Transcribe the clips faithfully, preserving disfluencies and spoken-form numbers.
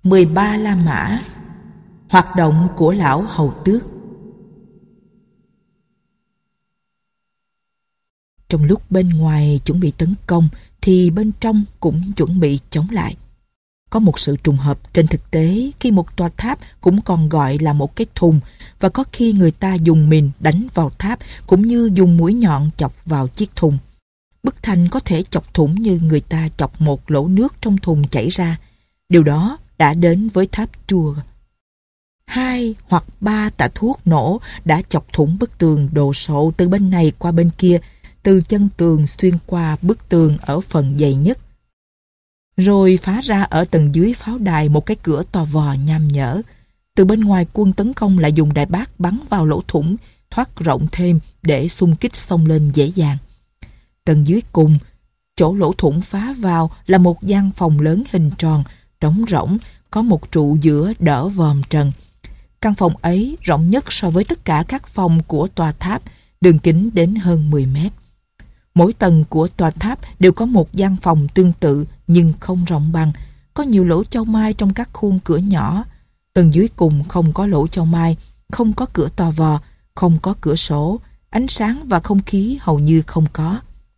mười ba La Mã. Hoạt động của lão hầu tước. Trong lúc bên ngoài chuẩn bị tấn công thì bên trong cũng chuẩn bị chống lại. Có một sự trùng hợp trên thực tế khi một tòa tháp cũng còn gọi là một cái thùng, và có khi người ta dùng mìn đánh vào tháp cũng như dùng mũi nhọn chọc vào chiếc thùng. Bức thanh có thể chọc thủng như người ta chọc một lỗ nước trong thùng chảy ra. Điều đó đã đến với tháp Tours. Hai hoặc ba tạ thuốc nổ đã chọc thủng bức tường đồ sộ từ bên này qua bên kia, từ chân tường xuyên qua bức tường ở phần dày nhất, rồi phá ra ở tầng dưới pháo đài một cái cửa to vò nham nhở. Từ bên ngoài quân tấn công lại dùng đại bác bắn vào lỗ thủng, thoát rộng thêm để xung kích xông lên dễ dàng. Tầng dưới cùng, chỗ lỗ thủng phá vào là một gian phòng lớn hình tròn, trống rỗng, có một trụ giữa đỡ vòm trần. Căn phòng ấy rộng nhất so với tất cả các phòng của tòa tháp, đường kính đến hơn mười mét. Mỗi tầng của tòa tháp đều có một gian phòng tương tự nhưng không rộng bằng, có nhiều lỗ châu mai trong các khuôn cửa nhỏ. Tầng dưới cùng không có lỗ châu mai, không có cửa to vò, không có cửa sổ, ánh sáng và không khí hầu như không có.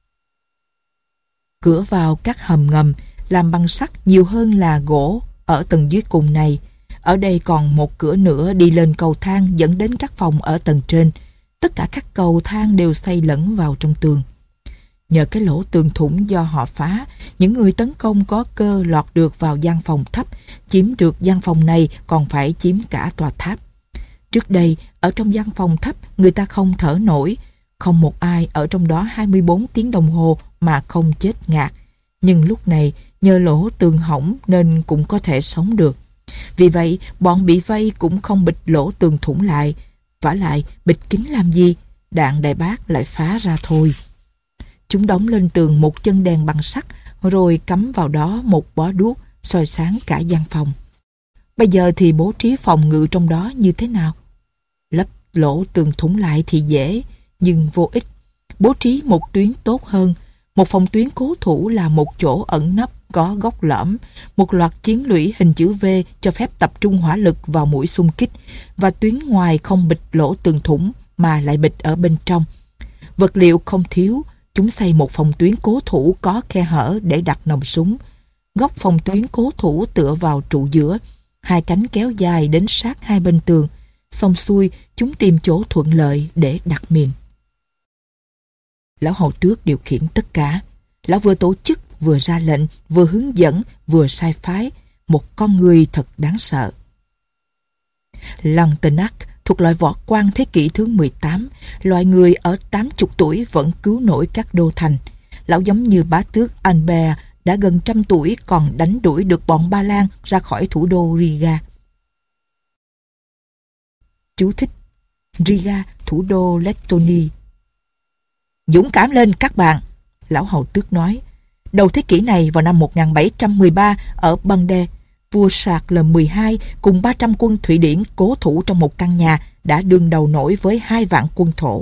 Cửa vào các hầm ngầm làm bằng sắt nhiều hơn là gỗ ở tầng dưới cùng này. Ở đây còn một cửa nữa đi lên cầu thang dẫn đến các phòng ở tầng trên. Tất cả các cầu thang đều xây lẫn vào trong tường. Nhờ cái lỗ tường thủng do họ phá, những người tấn công có cơ lọt được vào gian phòng thấp. Chiếm được gian phòng này còn phải chiếm cả tòa tháp. Trước đây, ở trong gian phòng thấp, người ta không thở nổi. Không một ai ở trong đó hai mươi bốn tiếng đồng hồ mà không chết ngạt. Nhưng lúc này, nhờ lỗ tường hỏng nên cũng có thể sống được. Vì vậy, bọn bị vây cũng không bịt lỗ tường thủng lại. Vả lại, bịt kín làm gì? Đạn đại bác lại phá ra thôi. Chúng đóng lên tường một chân đèn bằng sắt, rồi cắm vào đó một bó đuốc, soi sáng cả gian phòng. Bây giờ thì bố trí phòng ngự trong đó như thế nào? Lấp lỗ tường thủng lại thì dễ, nhưng vô ích. Bố trí một tuyến tốt hơn. Một phòng tuyến cố thủ là một chỗ ẩn nấp có góc lõm, một loạt chiến lũy hình chữ V cho phép tập trung hỏa lực vào mũi xung kích, và tuyến ngoài không bịt lỗ tường thủng mà lại bịt ở bên trong. Vật liệu không thiếu, chúng xây một phòng tuyến cố thủ có khe hở để đặt nòng súng. Góc phòng tuyến cố thủ tựa vào trụ giữa, hai cánh kéo dài đến sát hai bên tường. Xong xuôi, chúng tìm chỗ thuận lợi để đặt miền. Lão hầu tước điều khiển tất cả. Lão vừa tổ chức, vừa ra lệnh, vừa hướng dẫn, vừa sai phái. Một con người thật đáng sợ. Lantenac thuộc loại võ quan thế kỷ thứ mười tám, loại người ở tám mươi tuổi vẫn cứu nổi các đô thành. Lão giống như bá tước Albert đã gần trăm tuổi còn đánh đuổi được bọn Ba Lan ra khỏi thủ đô Riga. Chú thích: Riga, thủ đô Lettonie. Dũng cảm lên các bạn, lão hầu tước nói. Đầu thế kỷ này, vào năm một nghìn bảy trăm mười ba, ở Bande, vua Charles mười hai cùng ba trăm quân Thụy Điển cố thủ trong một căn nhà đã đương đầu nổi với hai vạn quân thổ.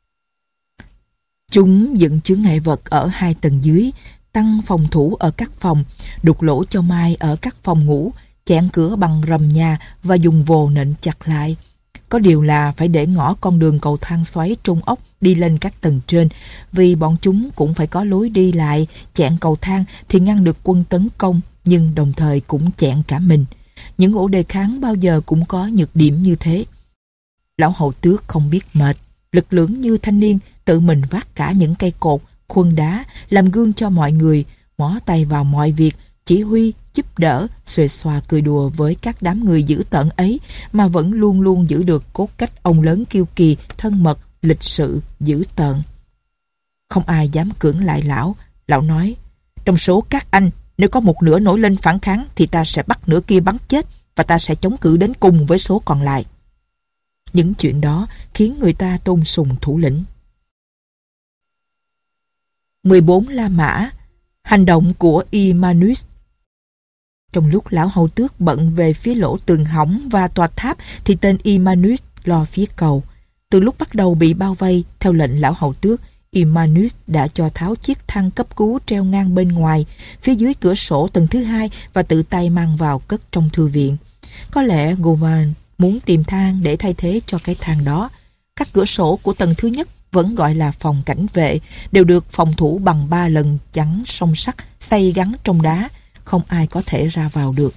Chúng dựng chướng ngại vật ở hai tầng dưới, tăng phòng thủ ở các phòng, đục lỗ cho mai ở các phòng ngủ, chẹn cửa bằng rầm nhà và dùng vồ nện chặt lại. Có điều là phải để ngỏ con đường cầu thang xoáy trung ốc đi lên các tầng trên, vì bọn chúng cũng phải có lối đi lại. Chẹn cầu thang thì ngăn được quân tấn công, nhưng đồng thời cũng chẹn cả mình. Những ổ đề kháng bao giờ cũng có nhược điểm như thế. Lão hầu tước không biết mệt, lực lưỡng như thanh niên, tự mình vác cả những cây cột, khuôn đá, làm gương cho mọi người, mó tay vào mọi việc, chỉ huy, giúp đỡ, xuề xòa cười đùa với các đám người dữ tợn ấy, mà vẫn luôn luôn giữ được cốt cách ông lớn kiêu kỳ, thân mật, lịch sự, dữ tợn. Không ai dám cưỡng lại lão. Lão nói: trong số các anh, nếu có một nửa nổi lên phản kháng thì ta sẽ bắt nửa kia bắn chết, và ta sẽ chống cự đến cùng với số còn lại. Những chuyện đó khiến người ta tôn sùng thủ lĩnh. mười bốn La Mã. Hành động của Immanus. Trong lúc lão hầu tước bận về phía lỗ tường hỏng và tòa tháp thì tên Immanus lo phía cầu. Từ lúc bắt đầu bị bao vây, theo lệnh lão hầu tước, Immanus đã cho tháo chiếc thang cấp cứu treo ngang bên ngoài, phía dưới cửa sổ tầng thứ hai và tự tay mang vào cất trong thư viện. Có lẽ Govan muốn tìm thang để thay thế cho cái thang đó. Các cửa sổ của tầng thứ nhất vẫn gọi là phòng cảnh vệ, đều được phòng thủ bằng ba lần chắn song sắt xây gắn trong đá, không ai có thể ra vào được.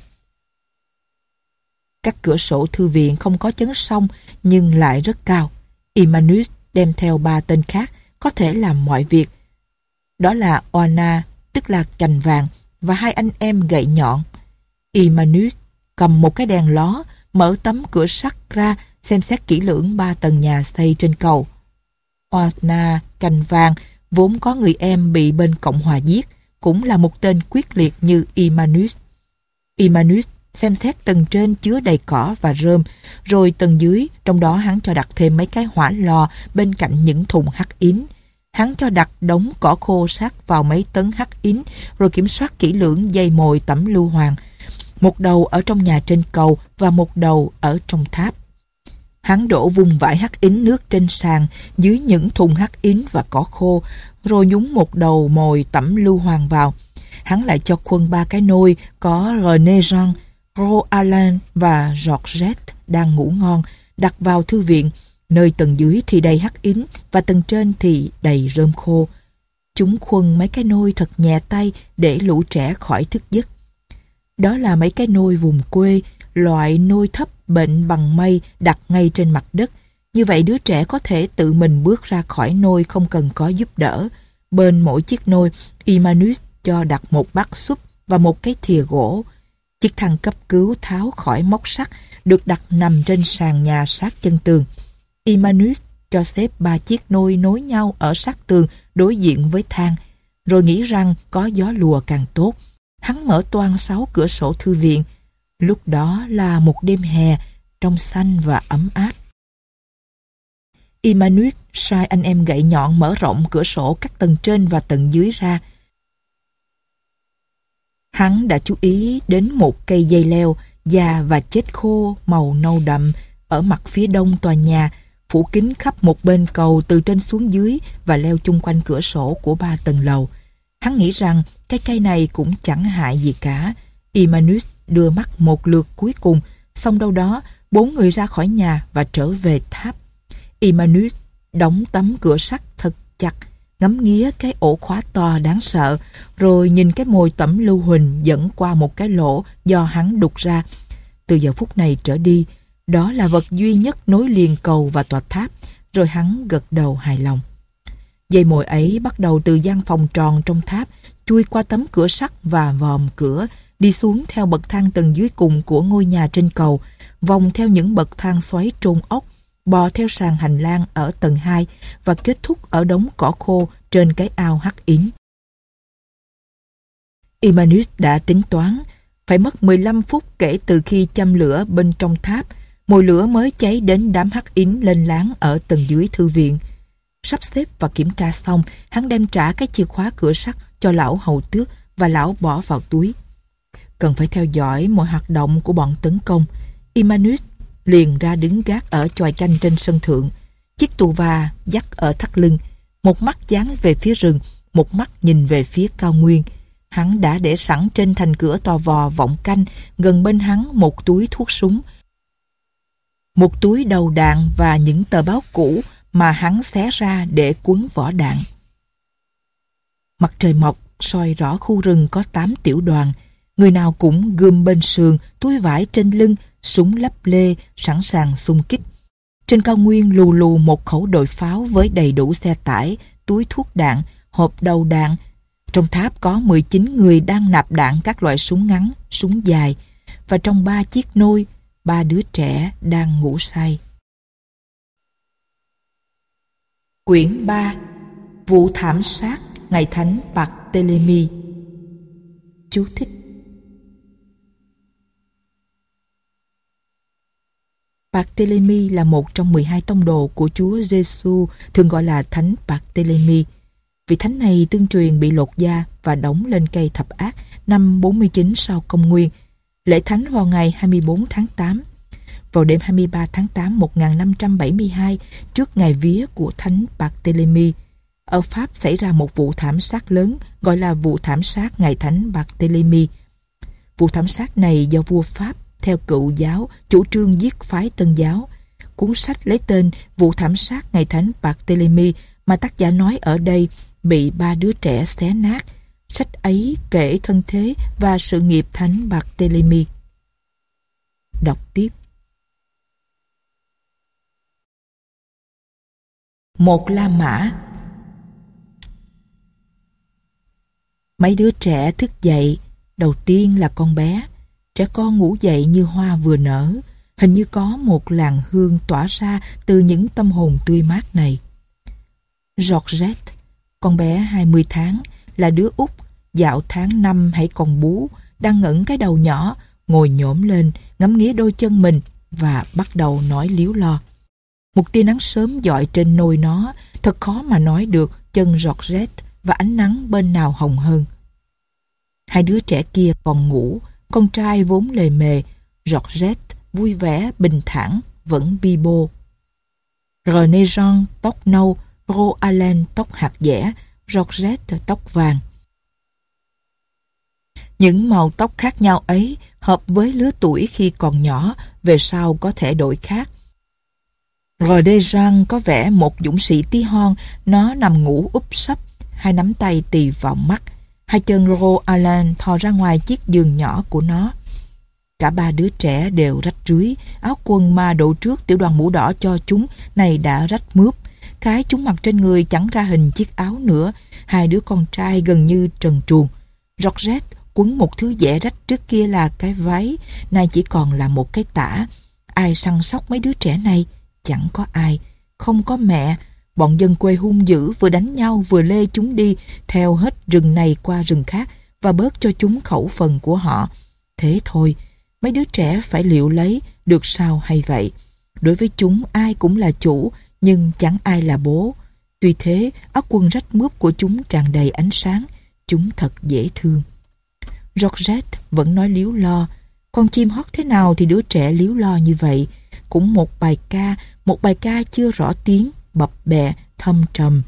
Các cửa sổ thư viện không có chấn song nhưng lại rất cao. Immanus đem theo ba tên khác có thể làm mọi việc. Đó là Oana, tức là cành vàng, và hai anh em gậy nhọn. Immanus cầm một cái đèn ló, mở tấm cửa sắt ra xem xét kỹ lưỡng ba tầng nhà xây trên cầu. Oana, cành vàng, vốn có người em bị bên Cộng hòa giết, cũng là một tên quyết liệt như Immanus. Immanus xem xét tầng trên chứa đầy cỏ và rơm, rồi tầng dưới, trong đó hắn cho đặt thêm mấy cái hỏa lò bên cạnh những thùng hắc ín. Hắn cho đặt đống cỏ khô sát vào mấy tấn hắc ín, rồi kiểm soát kỹ lưỡng dây mồi tẩm lưu hoàng. Một đầu ở trong nhà trên cầu và một đầu ở trong tháp. Hắn đổ vùng vải hắc ín nước trên sàn, dưới những thùng hắc ín và cỏ khô, rồi nhúng một đầu mồi tẩm lưu hoàng vào. Hắn lại cho khuân ba cái nôi có René Jean, Roalan và Georgette đang ngủ ngon, đặt vào thư viện, nơi tầng dưới thì đầy hắc ín và tầng trên thì đầy rơm khô. Chúng khuân mấy cái nôi thật nhẹ tay để lũ trẻ khỏi thức giấc. Đó là mấy cái nôi vùng quê, loại nôi thấp bệnh bằng mây đặt ngay trên mặt đất. Như vậy đứa trẻ có thể tự mình bước ra khỏi nôi không cần có giúp đỡ. Bên mỗi chiếc nôi, Immanus cho đặt một bát súp và một cái thìa gỗ. Chiếc thang cấp cứu tháo khỏi móc sắt được đặt nằm trên sàn nhà sát chân tường. Immanus cho xếp ba chiếc nôi nối nhau ở sát tường đối diện với thang, rồi nghĩ rằng có gió lùa càng tốt. Hắn mở toang sáu cửa sổ thư viện. Lúc đó là một đêm hè, trong xanh và ấm áp. Immanus sai anh em gậy nhọn mở rộng cửa sổ các tầng trên và tầng dưới ra. Hắn đã chú ý đến một cây dây leo già và chết khô màu nâu đậm ở mặt phía đông tòa nhà, phủ kín khắp một bên cầu từ trên xuống dưới và leo chung quanh cửa sổ của ba tầng lầu. Hắn nghĩ rằng cái cây này cũng chẳng hại gì cả. Immanus đưa mắt một lượt cuối cùng, xong đâu đó bốn người ra khỏi nhà và trở về tháp. Immanus đóng tấm cửa sắt thật chặt, ngắm nghía cái ổ khóa to đáng sợ, rồi nhìn cái mồi tẩm lưu huỳnh dẫn qua một cái lỗ do hắn đục ra. Từ giờ phút này trở đi, đó là vật duy nhất nối liền cầu và tòa tháp, rồi hắn gật đầu hài lòng. Dây mồi ấy bắt đầu từ gian phòng tròn trong tháp, chui qua tấm cửa sắt và vòm cửa, đi xuống theo bậc thang tầng dưới cùng của ngôi nhà trên cầu, vòng theo những bậc thang xoáy trôn ốc, bò theo sàn hành lang ở tầng hai và kết thúc ở đống cỏ khô trên cái ao hắc ín. Immanus đã tính toán, phải mất mười lăm phút kể từ khi châm lửa bên trong tháp, mồi lửa mới cháy đến đám hắc ín lên láng ở tầng dưới thư viện. Sắp xếp và kiểm tra xong, hắn đem trả cái chìa khóa cửa sắt cho lão hầu tước và lão bỏ vào túi. Cần phải theo dõi mọi hoạt động của bọn tấn công. Immanus liền ra đứng gác ở chòi chanh trên sân thượng, chiếc tù và dắt ở thắt lưng, một mắt dán về phía rừng, một mắt nhìn về phía cao nguyên. Hắn đã để sẵn trên thành cửa tò vò vọng canh, gần bên hắn một túi thuốc súng, một túi đầu đạn và những tờ báo cũ mà hắn xé ra để quấn vỏ đạn. Mặt trời mọc soi rõ khu rừng có tám tiểu đoàn, người nào cũng gươm bên sườn, túi vải trên lưng, súng lắp lê sẵn sàng xung kích. Trên cao nguyên lù lù một khẩu đội pháo với đầy đủ xe tải, túi thuốc đạn, hộp đầu đạn. Trong tháp có mười chín người đang nạp đạn các loại súng ngắn, súng dài, và trong ba chiếc nôi, ba đứa trẻ đang ngủ say. Quyển ba. Vụ thảm sát ngày thánh Barthélemy. Chú thích. Barthélemy là một trong mười hai tông đồ của Chúa Giêsu, thường gọi là Thánh Barthélemy. Vị thánh này tương truyền bị lột da và đóng lên cây thập ác năm bốn mươi chín sau công nguyên. Lễ thánh vào ngày hai mươi bốn tháng tám. Vào đêm hai mươi ba tháng tám một nghìn năm trăm bảy mươi hai, trước ngày vía của Thánh Barthélemy, Ở Pháp xảy ra một vụ thảm sát lớn gọi là vụ thảm sát Ngày Thánh Barthélemy. Vụ thảm sát này do vua Pháp theo Cựu giáo chủ trương giết phái Tân giáo. Cuốn sách lấy tên Vụ thảm sát Ngày Thánh Barthélemy mà tác giả nói ở đây bị ba đứa trẻ xé nát. Sách ấy kể thân thế và sự nghiệp Thánh Barthélemy. Đọc tiếp. Một La Mã. Mấy đứa trẻ thức dậy. Đầu tiên là con bé. Trẻ con ngủ dậy như hoa vừa nở. Hình như có một làn hương tỏa ra từ những tâm hồn tươi mát này. Georgette, con bé hai mươi tháng, là đứa út, dạo tháng năm hãy còn bú, đang ngẩng cái đầu nhỏ, ngồi nhổm lên, ngắm nghía đôi chân mình và bắt đầu nói líu lo. Một tia nắng sớm dọi trên nôi nó, thật khó mà nói được chân Georgette và ánh nắng bên nào hồng hơn. Hai đứa trẻ kia còn ngủ, con trai vốn lề mề, Georgette vui vẻ, bình thản, vẫn bi bô. René Jean tóc nâu, Rose Allen tóc hạt dẻ, Georgette tóc vàng. Những màu tóc khác nhau ấy hợp với lứa tuổi khi còn nhỏ, về sau có thể đổi khác. René Jean có vẻ một dũng sĩ tí hon, nó nằm ngủ úp sấp, hai nắm tay tì vào mắt, hai chân Rose Allen thò ra ngoài chiếc giường nhỏ của nó. Cả ba đứa trẻ đều rách rưới, áo quần mà độ trước tiểu đoàn mũ đỏ cho chúng này đã rách mướp. Cái chúng mặc trên người chẳng ra hình chiếc áo nữa. Hai đứa con trai gần như trần truồng. Georgette quấn một thứ dẻ rách trước kia là cái váy, nay chỉ còn là một cái tả. Ai săn sóc mấy đứa trẻ này? Chẳng có ai. Không có mẹ. Bọn dân quê hung dữ vừa đánh nhau vừa lê chúng đi theo hết rừng này qua rừng khác và bớt cho chúng khẩu phần của họ. Thế thôi, mấy đứa trẻ phải liệu lấy được sao hay vậy. Đối với chúng ai cũng là chủ, nhưng chẳng ai là bố. Tuy thế, áo quần rách mướp của chúng tràn đầy ánh sáng. Chúng thật dễ thương. Georgette vẫn nói líu lo. Con chim hót thế nào thì đứa trẻ líu lo như vậy. Cũng một bài ca, một bài ca chưa rõ tiếng, bập bẹ, thâm trầm.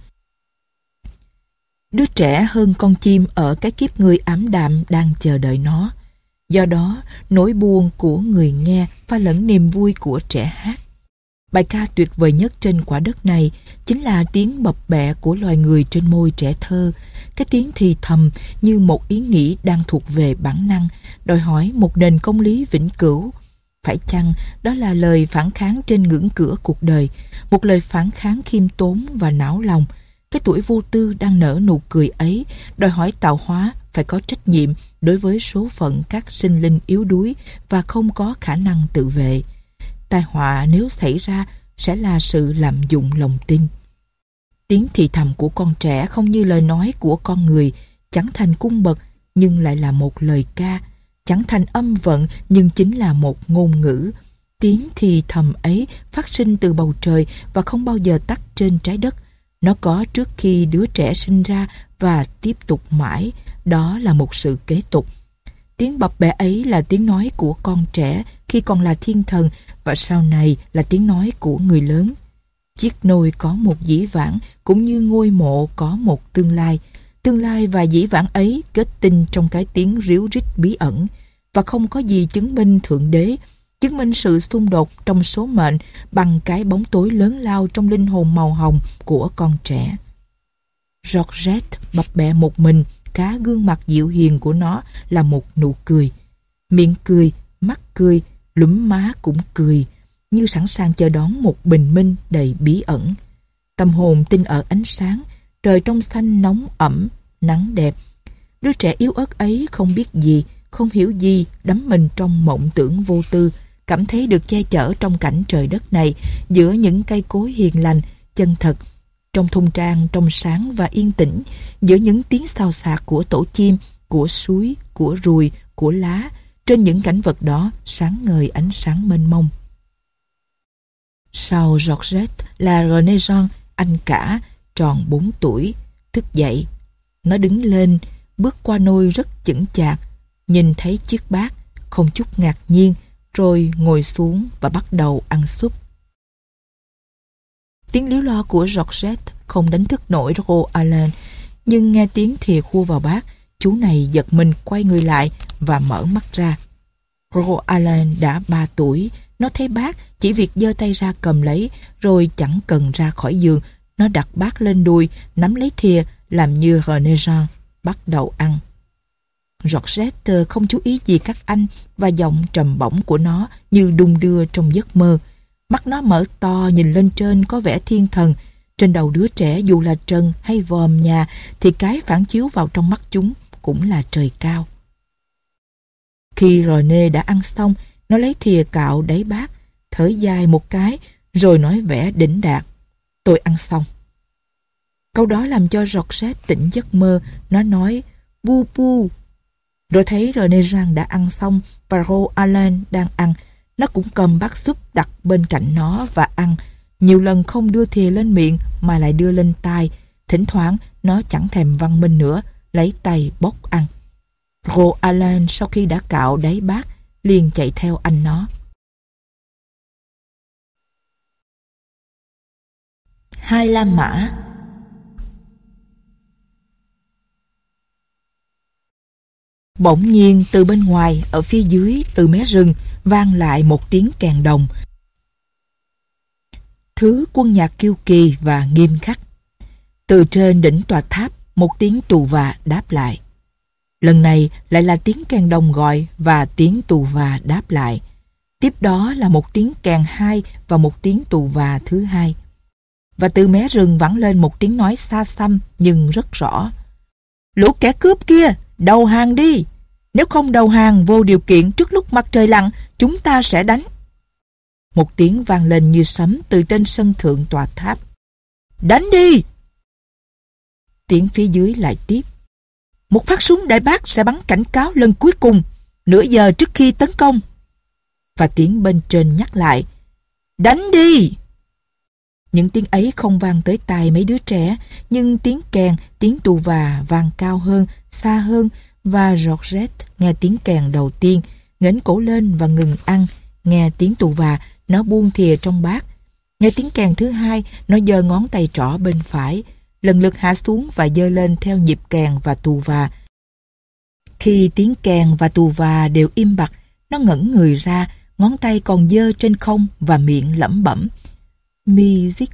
Đứa trẻ hơn con chim ở cái kiếp người ảm đạm đang chờ đợi nó. Do đó, nỗi buồn của người nghe pha lẫn niềm vui của trẻ hát. Bài ca tuyệt vời nhất trên quả đất này chính là tiếng bập bẹ của loài người trên môi trẻ thơ, cái tiếng thì thầm như một ý nghĩ đang thuộc về bản năng, đòi hỏi một nền công lý vĩnh cửu. Phải chăng đó là lời phản kháng trên ngưỡng cửa cuộc đời, một lời phản kháng khiêm tốn và não lòng? Cái tuổi vô tư đang nở nụ cười ấy đòi hỏi tạo hóa phải có trách nhiệm đối với số phận các sinh linh yếu đuối và không có khả năng tự vệ. Tai họa nếu xảy ra sẽ là sự lạm dụng lòng tin. Tiếng thì thầm của con trẻ không như lời nói của con người, chẳng thành cung bậc nhưng lại là một lời ca, chẳng thành âm vận nhưng chính là một ngôn ngữ. Tiếng thì thầm ấy phát sinh từ bầu trời và không bao giờ tắt trên trái đất. Nó có trước khi đứa trẻ sinh ra và tiếp tục mãi. Đó là một sự kế tục. Tiếng bập bẹ ấy là tiếng nói của con trẻ khi còn là thiên thần và sau này là tiếng nói của người lớn. Chiếc nôi có một dĩ vãng cũng như ngôi mộ có một tương lai. Tương lai và dĩ vãng ấy kết tinh trong cái tiếng ríu rít bí ẩn và không có gì chứng minh Thượng Đế, chứng minh sự xung đột trong số mệnh bằng cái bóng tối lớn lao trong linh hồn màu hồng của con trẻ. Georgette bập bẹ một mình, cá gương mặt dịu hiền của nó là một nụ cười. Miệng cười, mắt cười, lúm má cũng cười, như sẵn sàng chờ đón một bình minh đầy bí ẩn. Tâm hồn tin ở ánh sáng, trời trong xanh nóng ẩm, nắng đẹp. Đứa trẻ yếu ớt ấy không biết gì, không hiểu gì, đắm mình trong mộng tưởng vô tư, cảm thấy được che chở trong cảnh trời đất này, giữa những cây cối hiền lành, chân thật, trong thung trang trong sáng và yên tĩnh, giữa những tiếng xào xạc của tổ chim, của suối, của ruồi, của lá, trên những cảnh vật đó sáng ngời ánh sáng mênh mông. Sau Georgette là René Jean, anh cả, tròn bốn tuổi, thức dậy. Nó đứng lên, bước qua nôi rất chững chạc, nhìn thấy chiếc bát, không chút ngạc nhiên, rồi ngồi xuống và bắt đầu ăn súp. Tiếng líu lo của Georgette không đánh thức nổi Roald, nhưng nghe tiếng thìa khua vào bát, chú này giật mình quay người lại và mở mắt ra. Roald đã ba tuổi, nó thấy bát, chỉ việc giơ tay ra cầm lấy, rồi chẳng cần ra khỏi giường, nó đặt bát lên đùi, nắm lấy thìa, làm như René Jean, bắt đầu ăn. Georgette không chú ý gì các anh, và giọng trầm bổng của nó như đung đưa trong giấc mơ. Mắt nó mở to nhìn lên trên có vẻ thiên thần. Trên đầu đứa trẻ dù là trần hay vòm nhà thì cái phản chiếu vào trong mắt chúng cũng là trời cao. Khi René đã ăn xong, nó lấy thìa cạo đáy bát, thở dài một cái, rồi nói vẻ đỉnh đạt: "Tôi ăn xong." Câu đó làm cho Georgette tỉnh giấc mơ. Nó nói bu bu. Rồi thấy René Jean đã ăn xong và Roald đang ăn. Nó cũng cầm bát súp đặt bên cạnh nó và ăn. Nhiều lần không đưa thìa lên miệng mà lại đưa lên tai. Thỉnh thoảng nó chẳng thèm văn minh nữa, lấy tay bốc ăn. Roald sau khi đã cạo đáy bát liền chạy theo anh nó. Hai La Mã. Bỗng nhiên từ bên ngoài, ở phía dưới, từ mé rừng, vang lại một tiếng kèn đồng. Thứ quân nhạc kiêu kỳ và nghiêm khắc. Từ trên đỉnh tòa tháp, một tiếng tù và đáp lại. Lần này lại là tiếng kèn đồng gọi và tiếng tù và đáp lại. Tiếp đó là một tiếng kèn hai và một tiếng tù và thứ hai. Và từ mé rừng vẳng lên một tiếng nói xa xăm nhưng rất rõ. "Lũ kẻ cướp kia, đầu hàng đi! Nếu không đầu hàng vô điều kiện trước lúc mặt trời lặn, chúng ta sẽ đánh." Một tiếng vang lên như sấm từ trên sân thượng tòa tháp. "Đánh đi!" Tiếng phía dưới lại tiếp. "Một phát súng đại bác sẽ bắn cảnh cáo lần cuối cùng, nửa giờ trước khi tấn công." Và tiếng bên trên nhắc lại. "Đánh đi!" Những tiếng ấy không vang tới tai mấy đứa trẻ, nhưng tiếng kèn, tiếng tù và vang cao hơn, xa hơn, và Georgette nghe tiếng kèn đầu tiên, ngẩng cổ lên và ngừng ăn. Nghe tiếng tù và, nó buông thìa trong bát. Nghe tiếng kèn thứ hai, nó giơ ngón tay trỏ bên phải, lần lượt hạ xuống và giơ lên theo nhịp kèn và tù và. Khi tiếng kèn và tù và đều im bặt, nó ngẩng người ra, ngón tay còn giơ trên không và miệng lẩm bẩm. Music.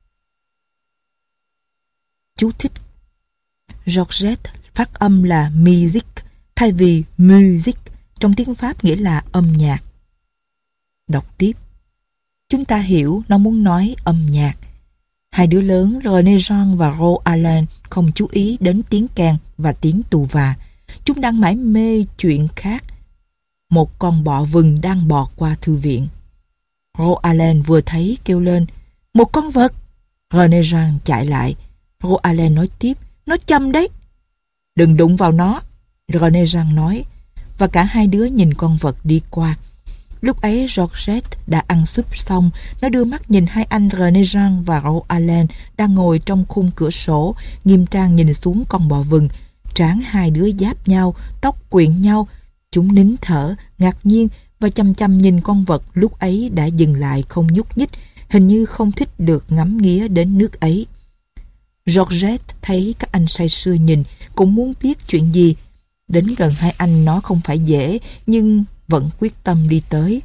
Chú thích: Georgette phát âm là music thay vì music, trong tiếng Pháp nghĩa là âm nhạc. Đọc tiếp. Chúng ta hiểu nó muốn nói âm nhạc. Hai đứa lớn René Jean và Roald không chú ý đến tiếng kèn và tiếng tù và. Chúng đang mải mê chuyện khác. Một con bọ vừng đang bò qua thư viện. Roald vừa thấy kêu lên: "Một con vật!" René Jean chạy lại. Roald nói tiếp: "Nó châm đấy." "Đừng đụng vào nó," René Jean nói. Và cả hai đứa nhìn con vật đi qua. Lúc ấy Georgette đã ăn súp xong. Nó đưa mắt nhìn hai anh René Jean và Roald đang ngồi trong khung cửa sổ, nghiêm trang nhìn xuống con bò vừng. Trán hai đứa giáp nhau, tóc quyện nhau. Chúng nín thở, ngạc nhiên và chăm chăm nhìn con vật lúc ấy đã dừng lại không nhúc nhích, hình như không thích được ngắm nghía đến nước ấy. Georgette thấy các anh say sưa nhìn, cũng muốn biết chuyện gì. Đến gần hai anh nó không phải dễ, nhưng vẫn quyết tâm đi tới.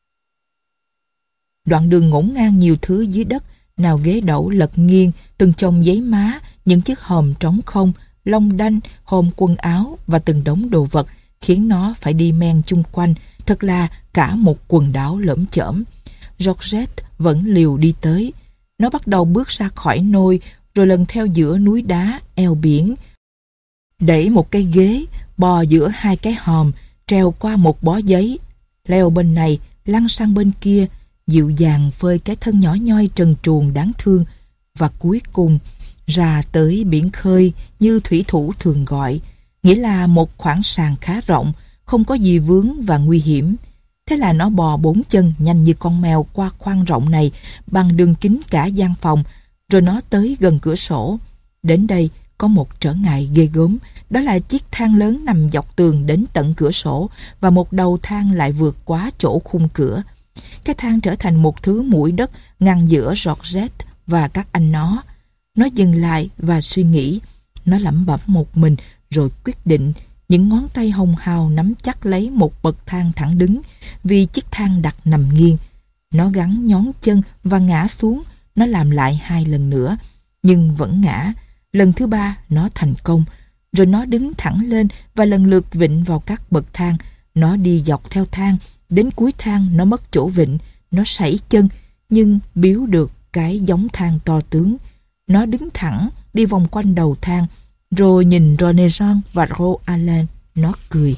Đoạn đường ngổn ngang nhiều thứ dưới đất, nào ghế đẩu lật nghiêng, từng chồng giấy má, những chiếc hòm trống không, lông đanh, hòm quần áo và từng đống đồ vật, khiến nó phải đi men chung quanh, thật là cả một quần đảo lởm chởm. Georgette vẫn liều đi tới. Nó bắt đầu bước ra khỏi nôi, rồi lần theo giữa núi đá, eo biển. Đẩy một cái ghế, bò giữa hai cái hòm, treo qua một bó giấy, leo bên này, lăn sang bên kia, dịu dàng phơi cái thân nhỏ nhoi trần truồng đáng thương, và cuối cùng ra tới biển khơi như thủy thủ thường gọi, nghĩa là một khoảng sàn khá rộng, không có gì vướng và nguy hiểm. Thế là nó bò bốn chân nhanh như con mèo qua khoang rộng này bằng đường kính cả gian phòng, rồi nó tới gần cửa sổ. Đến đây có một trở ngại ghê gớm, đó là chiếc thang lớn nằm dọc tường đến tận cửa sổ, và một đầu thang lại vượt quá chỗ khung cửa. Cái thang trở thành một thứ mũi đất ngăn giữa Georgette và các anh nó. Nó dừng lại và suy nghĩ. Nó lẩm bẩm một mình rồi quyết định. Những ngón tay hồng hào nắm chắc lấy một bậc thang thẳng đứng vì chiếc thang đặt nằm nghiêng. Nó gắn nhón chân và ngã xuống. Nó làm lại hai lần nữa nhưng vẫn ngã. Lần thứ ba nó thành công. Rồi nó đứng thẳng lên và lần lượt vịn vào các bậc thang. Nó đi dọc theo thang. Đến cuối thang nó mất chỗ vịn. Nó sảy chân nhưng biếu được cái giống thang to tướng. Nó đứng thẳng đi vòng quanh đầu thang rồi nhìn René Jean và Rô Allen. Nó cười.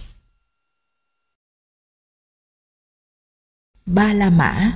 Ba La Mã.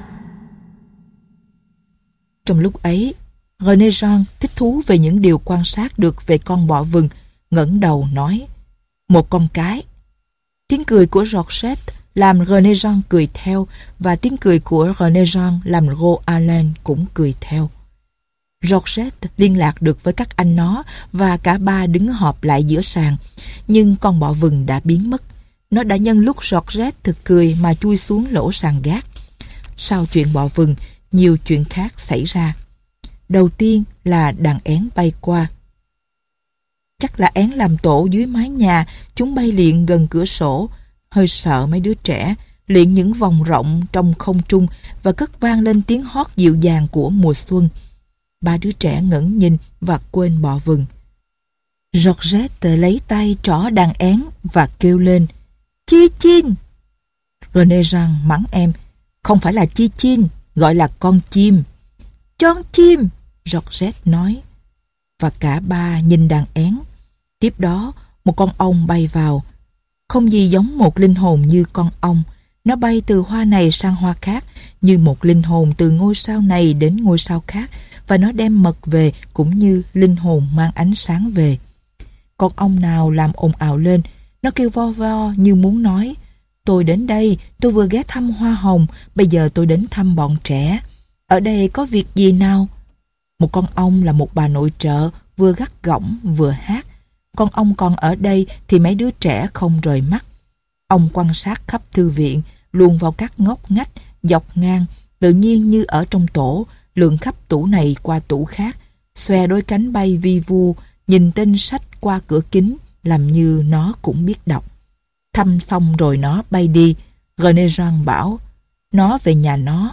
Trong lúc ấy, René Jean thích thú về những điều quan sát được về con bọ vừng, ngẩng đầu nói: một con cái. Tiếng cười của Georgette làm René Jean cười theo, và tiếng cười của René Jean làm Rô Allen cũng cười theo. Georgette liên lạc được với các anh nó và cả ba đứng họp lại giữa sàn, nhưng con bọ vừng đã biến mất. Nó đã nhân lúc Georgette thực cười mà chui xuống lỗ sàn gác. Sau chuyện bọ vừng, nhiều chuyện khác xảy ra. Đầu tiên là đàn én bay qua. Chắc là én làm tổ dưới mái nhà. Chúng bay liệng gần cửa sổ, hơi sợ mấy đứa trẻ, liệng những vòng rộng trong không trung và cất vang lên tiếng hót dịu dàng của mùa xuân. Ba đứa trẻ ngẩng nhìn và quên bọ vừng. Georgette lấy tay trỏ đàn én và kêu lên: Chi Chin! René Jean mắng em: không phải là Chi Chin, gọi là con chim. Con chim! Georgette nói. Và cả ba nhìn đàn én. Tiếp đó, một con ong bay vào. Không gì giống một linh hồn như con ong. Nó bay từ hoa này sang hoa khác, như một linh hồn từ ngôi sao này đến ngôi sao khác, và nó đem mật về cũng như linh hồn mang ánh sáng về. Con ong nào làm ồn ào lên, nó kêu vo vo như muốn nói: tôi đến đây, tôi vừa ghé thăm hoa hồng, bây giờ tôi đến thăm bọn trẻ. Ở đây có việc gì nào? Một con ong là một bà nội trợ, vừa gắt gỏng vừa hát. Con ong còn ở đây thì mấy đứa trẻ không rời mắt. Ông quan sát khắp thư viện, luồn vào các ngóc ngách, dọc ngang, tự nhiên như ở trong tổ, lượn khắp tủ này qua tủ khác, xòe đôi cánh bay vi vu, nhìn tên sách qua cửa kính, làm như nó cũng biết đọc. Thăm xong rồi nó bay đi. René Jean bảo: nó về nhà nó.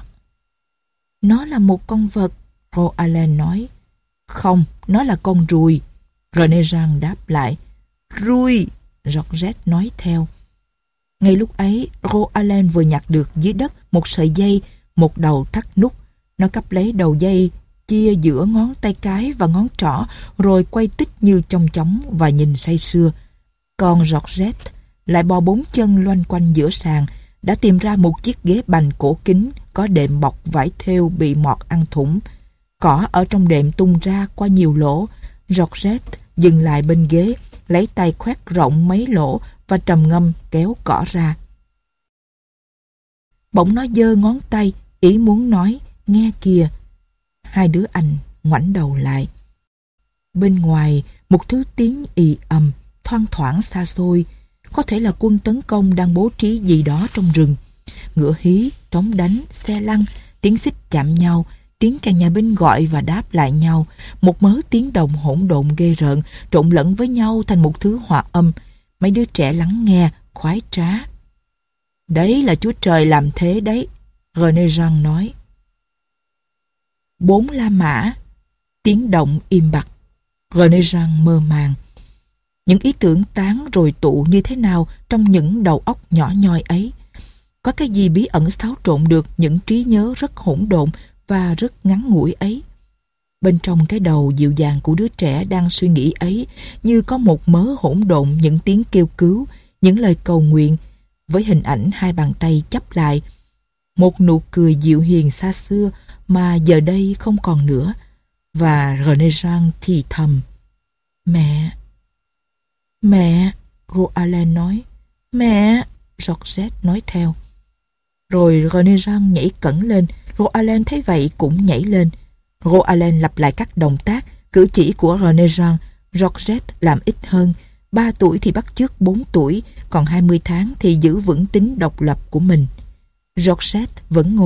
Nó là một con vật, Rô Allen nói. Không, nó là con ruồi, René Jean đáp lại. Ruồi, Georgette nói theo. Ngay lúc ấy, Rô Allen vừa nhặt được dưới đất một sợi dây, một đầu thắt nút. Nó cắp lấy đầu dây, chia giữa ngón tay cái và ngón trỏ, rồi quay tích như chong chóng và nhìn say sưa. Còn Georgette lại bò bốn chân loanh quanh giữa sàn, đã tìm ra một chiếc ghế bành cổ kính có đệm bọc vải thêu bị mọt ăn thủng. Cỏ ở trong đệm tung ra qua nhiều lỗ. Georgette dừng lại bên ghế, lấy tay khoét rộng mấy lỗ và trầm ngâm kéo cỏ ra. Bỗng nó giơ ngón tay, ý muốn nói: nghe kìa. Hai đứa anh ngoảnh đầu lại. Bên ngoài, một thứ tiếng ì ầm, thoang thoảng xa xôi. Có thể là quân tấn công đang bố trí gì đó trong rừng. Ngựa hí, trống đánh, xe lăn, tiếng xích chạm nhau, tiếng càng nhà binh gọi và đáp lại nhau. Một mớ tiếng đồng hỗn độn ghê rợn, trộn lẫn với nhau thành một thứ hòa âm. Mấy đứa trẻ lắng nghe, khoái trá. Đấy là Chúa Trời làm thế đấy, René Jean nói. Bốn La Mã. Tiếng động im bặt. René Jean mơ màng. Những ý tưởng tán rồi tụ như thế nào trong những đầu óc nhỏ nhoi ấy. Có cái gì bí ẩn xáo trộn được những trí nhớ rất hỗn độn và rất ngắn ngủi ấy. Bên trong cái đầu dịu dàng của đứa trẻ đang suy nghĩ ấy, như có một mớ hỗn độn những tiếng kêu cứu, những lời cầu nguyện, với hình ảnh hai bàn tay chắp lại, một nụ cười dịu hiền xa xưa mà giờ đây không còn nữa. Và René Jean thì thầm: Mẹ! Mẹ! Rô Allen nói. Mẹ! Georgette nói theo. Rồi René Jean nhảy cẩn lên. Rô Allen thấy vậy cũng nhảy lên. Rô Allen lặp lại các động tác, cử chỉ của René Jean. Georgette làm ít hơn. Ba tuổi thì bắt chước bốn tuổi, còn hai mươi tháng thì giữ vững tính độc lập của mình. Georgette vẫn ngồi,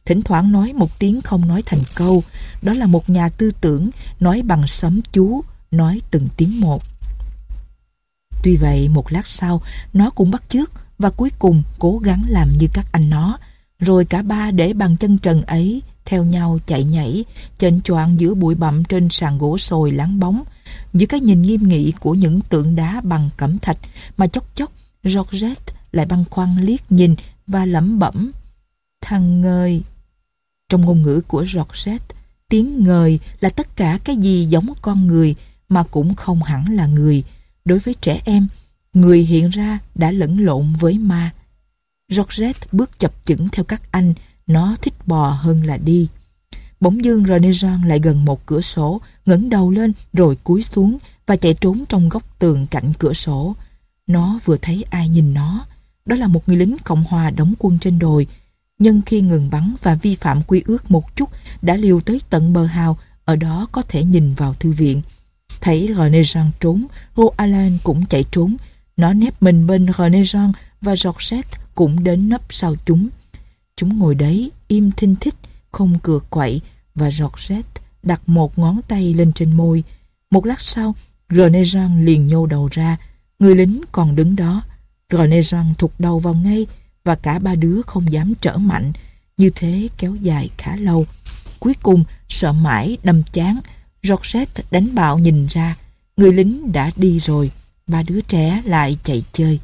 thỉnh thoảng nói một tiếng không nói thành câu. Đó là một nhà tư tưởng, nói bằng sấm chú, nói từng tiếng một. Tuy vậy, một lát sau, nó cũng bắt chước và cuối cùng cố gắng làm như các anh nó. Rồi cả ba để bằng chân trần ấy theo nhau chạy nhảy, chệnh choạng giữa bụi bặm trên sàn gỗ sồi láng bóng, giữa cái nhìn nghiêm nghị của những tượng đá bằng cẩm thạch mà chốc chốc Georgette lại băn khoăn liếc nhìn và lẩm bẩm: "Thằng ngời." Trong ngôn ngữ của Georgette, tiếng ngời là tất cả cái gì giống con người mà cũng không hẳn là người. Đối với trẻ em, người hiện ra đã lẫn lộn với ma. Georgette bước chập chững theo các anh, nó thích bò hơn là đi. Bỗng dưng René Jean lại gần một cửa sổ, ngẩng đầu lên rồi cúi xuống và chạy trốn trong góc tường cạnh cửa sổ. Nó vừa thấy ai nhìn nó. Đó là một người lính Cộng hòa đóng quân trên đồi. Nhân khi ngừng bắn và vi phạm quy ước một chút, đã liều tới tận bờ hào, ở đó có thể nhìn vào thư viện. Thấy René Jean trốn, Rô Alain cũng chạy trốn. Nó nép mình bên René Jean và Georgette cũng đến nấp sau chúng. Chúng ngồi đấy, im thinh thích, không cựa quậy, và Georgette đặt một ngón tay lên trên môi. Một lát sau, René Jean liền nhô đầu ra. Người lính còn đứng đó. René Jean thụt đầu vào ngay và cả ba đứa không dám trở mạnh. Như thế kéo dài khá lâu. Cuối cùng, sợ mãi, đâm chán, Georgette đánh bạo nhìn ra. Người lính đã đi rồi. Ba đứa trẻ lại chạy chơi.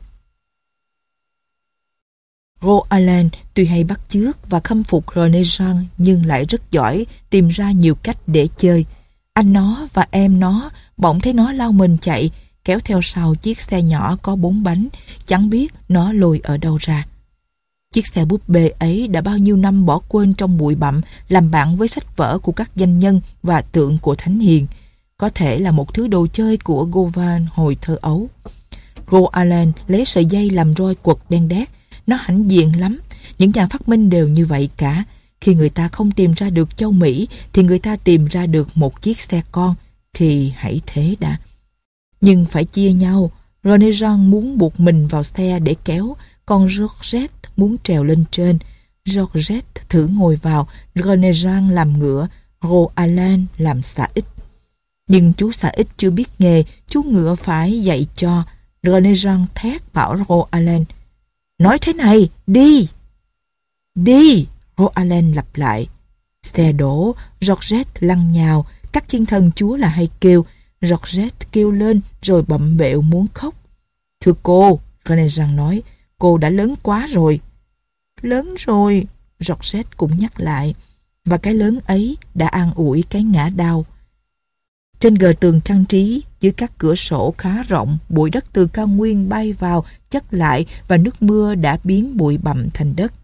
Rô Alain tuy hay bắt chước và khâm phục René Jean nhưng lại rất giỏi tìm ra nhiều cách để chơi. Anh nó và em nó bỗng thấy nó lao mình chạy, kéo theo sau chiếc xe nhỏ có bốn bánh, chẳng biết nó lôi ở đâu ra. Chiếc xe búp bê ấy đã bao nhiêu năm bỏ quên trong bụi bặm, làm bạn với sách vở của các danh nhân và tượng của thánh hiền. Có thể là một thứ đồ chơi của Gauvin hồi thơ ấu. Rô Alain lấy sợi dây làm roi quật đen đét. Nó hãnh diện lắm. Những nhà phát minh đều như vậy cả. Khi người ta không tìm ra được châu Mỹ thì người ta tìm ra được một chiếc xe con. Thì hãy thế đã. Nhưng phải chia nhau. René Jean muốn buộc mình vào xe để kéo, còn Georgette muốn trèo lên trên. Georgette thử ngồi vào, René Jean làm ngựa, Rô Alain làm xà ích. Nhưng chú xà ích chưa biết nghề, chú ngựa phải dạy cho. René Jean thét bảo Rô Alain: "Nói thế này, đi!" "Đi!" Rô Alain lặp lại. Xe đổ, Georgette lăn nhào, các thiên thần chúa là hay kêu. Georgette kêu lên rồi bặm bẹo muốn khóc. "Thưa cô," René Jean nói, "cô đã lớn quá rồi." "Lớn rồi," Georgette cũng nhắc lại. Và cái lớn ấy đã an ủi cái ngã đau. Trên gờ tường trang trí, dưới các cửa sổ khá rộng, bụi đất từ cao nguyên bay vào, chất lại và nước mưa đã biến bụi bặm thành đất.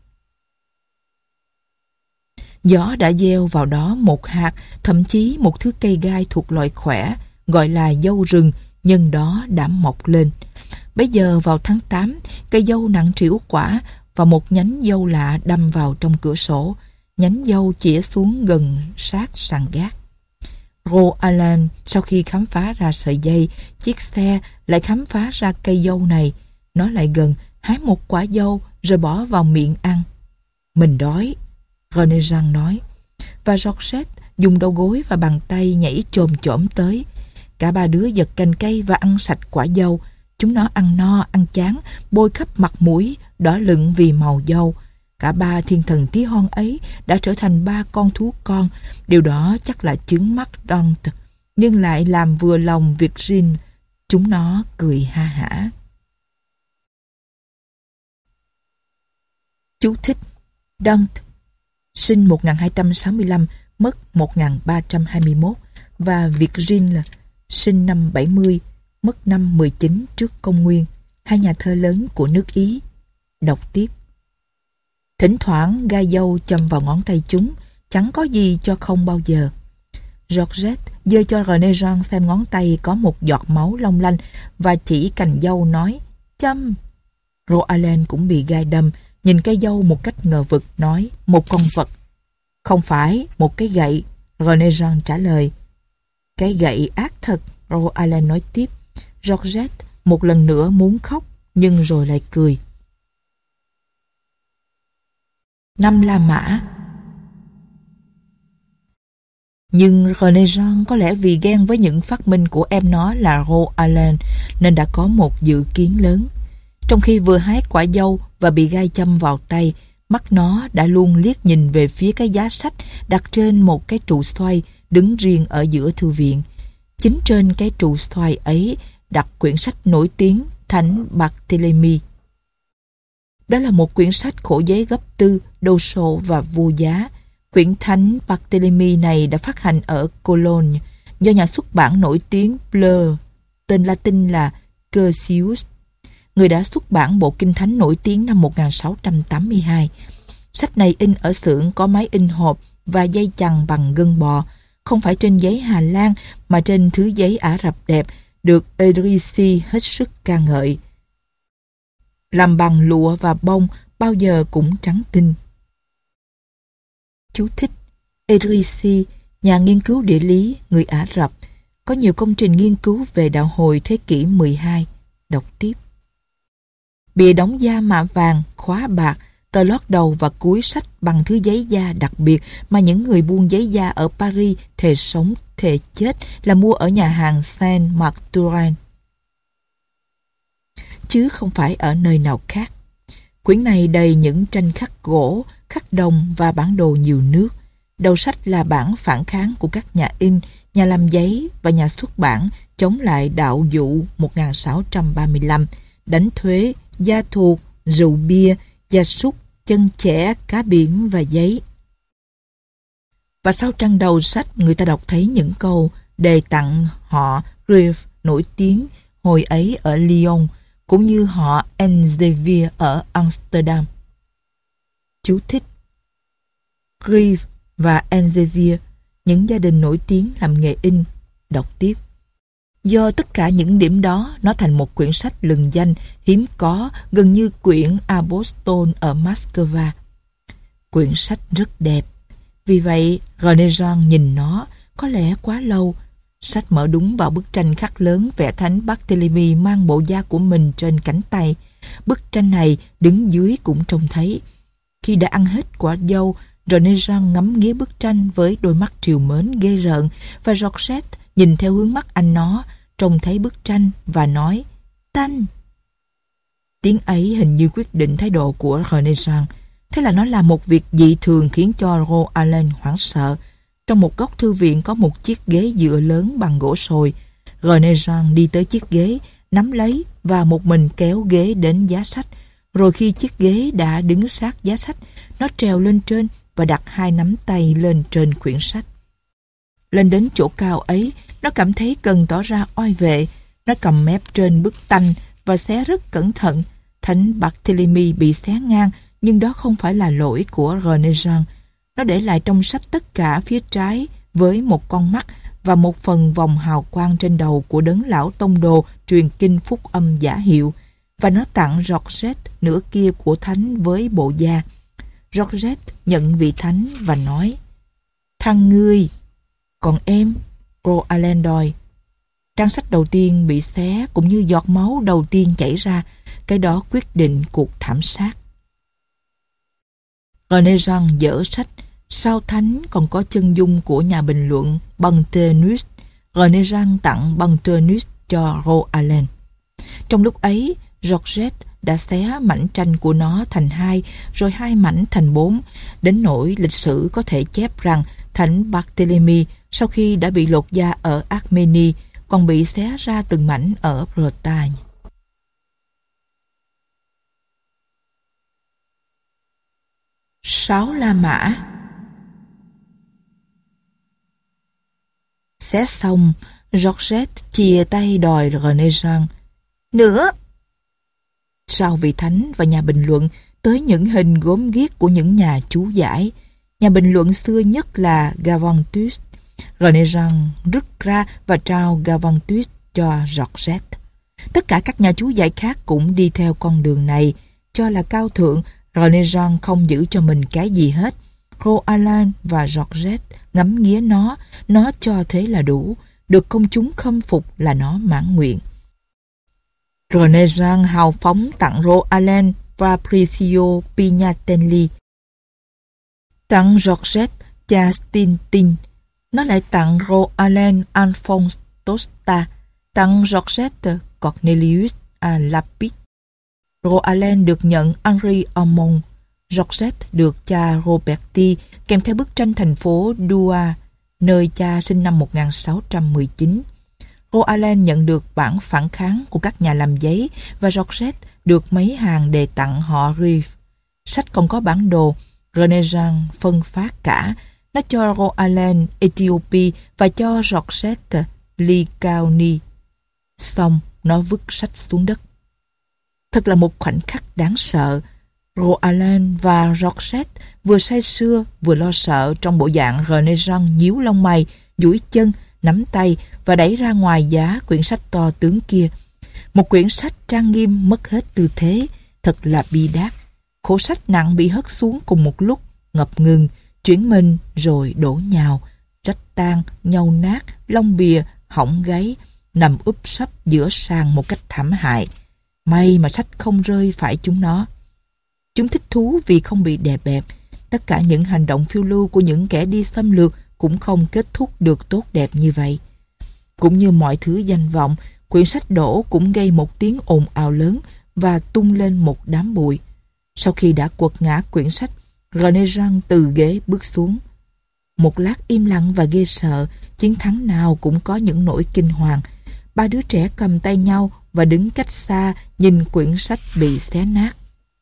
Gió đã gieo vào đó một hạt, thậm chí một thứ cây gai thuộc loại khỏe, gọi là dâu rừng, nhân đó đã mọc lên. Bây giờ vào tháng tám, cây dâu nặng trĩu quả và một nhánh dâu lạ đâm vào trong cửa sổ. Nhánh dâu chĩa xuống gần sát sàn gác. Rô Alain sau khi khám phá ra sợi dây, chiếc xe lại khám phá ra cây dâu này. Nó lại gần, hái một quả dâu rồi bỏ vào miệng ăn. "Mình đói," René Jean nói. Và Georgette dùng đầu gối và bàn tay nhảy chồm chổm tới. Cả ba đứa giật cành cây và ăn sạch quả dâu. Chúng nó ăn no, ăn chán, bôi khắp mặt mũi, đỏ lựng vì màu dâu. Cả ba thiên thần tí hon ấy đã trở thành ba con thú con. Điều đó chắc là chướng mắt Dante, nhưng lại làm vừa lòng Virgin. Chúng nó cười ha hả. Chú thích: Dante sinh một nghìn hai trăm sáu mươi lăm, mất một nghìn ba trăm hai mươi mốt, và Virgin là sinh năm bảy mươi, mất năm mười chín trước công nguyên, hai nhà thơ lớn của nước Ý. Đọc tiếp. Thỉnh thoảng gai dâu châm vào ngón tay chúng, chẳng có gì cho không bao giờ. Georgette giơ cho René Jean xem ngón tay có một giọt máu long lanh và chỉ cành dâu nói: "Châm." Rô Alain cũng bị gai đâm, nhìn cây dâu một cách ngờ vực, nói: "Một con vật." "Không phải, một cái gậy," René Jean trả lời. "Cái gậy ác thật," Rô Alain nói tiếp. Georgette một lần nữa muốn khóc, nhưng rồi lại cười. Năm La Mã. Nhưng René Jean có lẽ vì ghen với những phát minh của em nó là Rose Allen nên đã có một dự kiến lớn. Trong khi vừa hái quả dâu và bị gai châm vào tay, mắt nó đã luôn liếc nhìn về phía cái giá sách đặt trên một cái trụ xoay đứng riêng ở giữa thư viện. Chính trên cái trụ xoay ấy đặt quyển sách nổi tiếng Thánh Barthélemy. Đó là một quyển sách khổ giấy gấp tư, đồ sộ và vô giá. Quyển Thánh Barthélemy này đã phát hành ở Cologne do nhà xuất bản nổi tiếng Bleu, tên Latin là Curtius, người đã xuất bản bộ kinh thánh nổi tiếng năm một nghìn sáu trăm tám mươi hai. Sách này in ở xưởng có máy in hộp và dây chằng bằng gân bò, không phải trên giấy Hà Lan mà trên thứ giấy Ả Rập đẹp, được Edrisi hết sức ca ngợi. Làm bằng lụa và bông, bao giờ cũng trắng tinh. Chú thích: Edrisi, nhà nghiên cứu địa lý người Ả Rập, có nhiều công trình nghiên cứu về đạo hồi thế kỷ mười hai. Đọc tiếp. Bìa đóng da mạ vàng, khóa bạc, tờ lót đầu và cuối sách bằng thứ giấy da đặc biệt mà những người buôn giấy da ở Paris thề sống thề chết là mua ở nhà hàng Saint-Marc-Touraine, chứ không phải ở nơi nào khác. Quyển này đầy những tranh khắc gỗ, khắc đồng và bản đồ nhiều nước. Đầu sách là bản phản kháng của các nhà in, nhà làm giấy và nhà xuất bản chống lại đạo dụ một nghìn sáu trăm ba mươi lăm, đánh thuế, gia thuộc, rượu bia, gia súc, chân trẻ, cá biển và giấy. Và sau trang đầu sách, người ta đọc thấy những câu đề tặng họ Grieve nổi tiếng hồi ấy ở Lyon, cũng như họ Elsevier ở Amsterdam. Chú thích: Grieve và Elsevier, những gia đình nổi tiếng làm nghề in. Đọc tiếp. Do tất cả những điểm đó, nó thành một quyển sách lừng danh, hiếm có, gần như quyển Apostol ở Moscow. Quyển sách rất đẹp. Vì vậy, René Jean nhìn nó, có lẽ quá lâu. Sách mở đúng vào bức tranh khắc lớn vẽ Thánh Barthélemy mang bộ da của mình trên cánh tay. Bức tranh này đứng dưới cũng trông thấy. Khi đã ăn hết quả dâu, René Jean ngắm nghía bức tranh với đôi mắt trìu mến ghê rợn, và Georgette nhìn theo hướng mắt anh nó, trông thấy bức tranh và nói: "Tanh." Tiếng ấy hình như quyết định thái độ của René Jean. Thế là nó làm một việc dị thường khiến cho Rose Allen hoảng sợ. Trong một góc thư viện có một chiếc ghế dựa lớn bằng gỗ sồi. René Jean đi tới chiếc ghế, nắm lấy và một mình kéo ghế đến giá sách. Rồi khi chiếc ghế đã đứng sát giá sách, nó trèo lên trên và đặt hai nắm tay lên trên quyển sách. Lên đến chỗ cao ấy, nó cảm thấy cần tỏ ra oai vệ. Nó cầm mép trên bức tanh và xé rất cẩn thận. Thánh Barthélemy bị xé ngang, nhưng đó không phải là lỗi của René Jean. Nó để lại trong sách tất cả phía trái với một con mắt và một phần vòng hào quang trên đầu của đấng lão tông đồ truyền kinh phúc âm giả hiệu, và nó tặng Georgette nửa kia của thánh với bộ da. Georgette nhận vị thánh và nói: "Thằng ngươi." "Còn em?" Rose Allen đòi. Trang sách đầu tiên bị xé cũng như giọt máu đầu tiên chảy ra. Cái đó quyết định cuộc thảm sát. René Jean dở sách. Sau thánh còn có chân dung của nhà bình luận Bantenus. René Jean tặng Bantenus cho Rose Allen. Trong lúc ấy, Georgette đã xé mảnh tranh của nó thành hai, rồi hai mảnh thành bốn, đến nỗi lịch sử có thể chép rằng Thánh Barthélemy sau khi đã bị lột da ở Armenia còn bị xé ra từng mảnh ở Bretagne. Sáu La Mã. Xé xong, Georgette chìa tay đòi René Jean: "Nữa!" Sau vị thánh và nhà bình luận tới những hình gốm ghiếc của những nhà chú giải. Nhà bình luận xưa nhất là Gavantus. René Jean rứt ra và trao Gavantus cho Georgette. Tất cả các nhà chú giải khác cũng đi theo con đường này. Cho là cao thượng, René Jean không giữ cho mình cái gì hết. Rose Allen và Georgette ngắm nghía nó, nó cho thế là đủ. Được công chúng khâm phục là nó mãn nguyện. René Jean hào phóng tặng Rose Allen Fabrizio Pignatelli, tặng Georgette Chastintin, Nó lại tặng Roalen Alphonse Tosta, tặng Georgette Cornelius à Lapid. Roalen được nhận Henri Aumont, Georgette được cha Roberti kèm theo bức tranh thành phố Douai, nơi cha sinh năm một nghìn sáu trăm mười chín. Roalen nhận được bản phản kháng của các nhà làm giấy và Georgette được mấy hàng đề tặng họ Rive. Sách còn có bản đồ René Jean phân phát cả. Nó cho Roalen Ethiopie và cho Georgette Lycaonie. Xong nó vứt sách xuống đất. Thật là một khoảnh khắc đáng sợ. Roalen và Georgette vừa say sưa vừa lo sợ trong bộ dạng René Jean nhíu lông mày, duỗi chân, nắm tay và đẩy ra ngoài giá quyển sách to tướng kia. Một quyển sách trang nghiêm mất hết tư thế, thật là bi đát. Khổ sách nặng bị hất xuống cùng một lúc, ngập ngừng, chuyển mình rồi đổ nhào, rách tan, nhâu nát, lông bìa, hỏng gáy, nằm úp sấp giữa sàn một cách thảm hại. May mà sách không rơi phải chúng nó. Chúng thích thú vì không bị đè bẹp. Tất cả những hành động phiêu lưu của những kẻ đi xâm lược cũng không kết thúc được tốt đẹp như vậy. Cũng như mọi thứ danh vọng, quyển sách đổ cũng gây một tiếng ồn ào lớn và tung lên một đám bụi. Sau khi đã quật ngã quyển sách, René Jean từ ghế bước xuống. Một lát im lặng và ghê sợ, chiến thắng nào cũng có những nỗi kinh hoàng. Ba đứa trẻ cầm tay nhau và đứng cách xa nhìn quyển sách bị xé nát.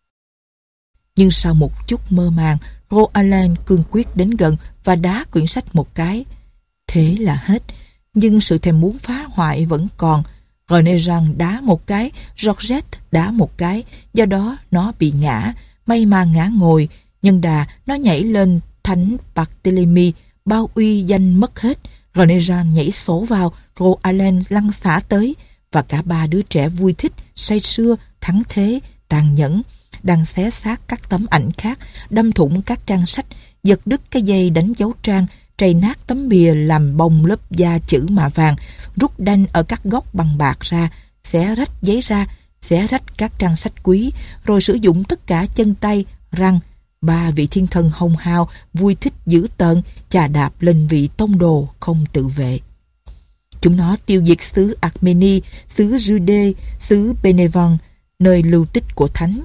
Nhưng sau một chút mơ màng, Roalen cương quyết đến gần và đá quyển sách một cái. Thế là hết, nhưng sự thèm muốn phá hoại vẫn còn. René Jean đá một cái, Georgette đá một cái, do đó nó bị ngã. May mà ngã ngồi, nhân đà nó nhảy lên thánh Barthélemy, bao uy danh mất hết. René Jean nhảy sổ vào, Roalen lăn xả tới, và cả ba đứa trẻ vui thích, say sưa, thắng thế, tàn nhẫn, đang xé xác các tấm ảnh khác, đâm thủng các trang sách, giật đứt cái dây đánh dấu trang, trầy nát tấm bìa làm bong lớp da chữ mạ vàng, rút đanh ở các góc bằng bạc ra, xé rách giấy ra, xé rách các trang sách quý, rồi sử dụng tất cả chân tay, răng. Ba vị thiên thần hồng hào vui thích dữ tợn chà đạp lên vị tông đồ không tự vệ. Chúng nó tiêu diệt xứ Armenie, xứ Jude, xứ Benevent, nơi lưu tích của thánh.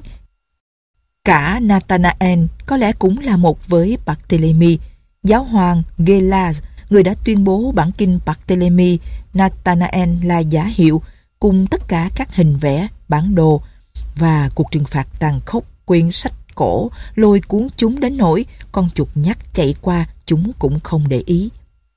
Cả Nathanael có lẽ cũng là một với Barthélemy. Giáo hoàng Gélas, người đã tuyên bố bản kinh Barthélemy, Nathanael là giả hiệu, cùng tất cả các hình vẽ, bản đồ, và cuộc trừng phạt tàn khốc quyển sách cổ lôi cuốn chúng đến nỗi con chuột nhắt chạy qua chúng cũng không để ý.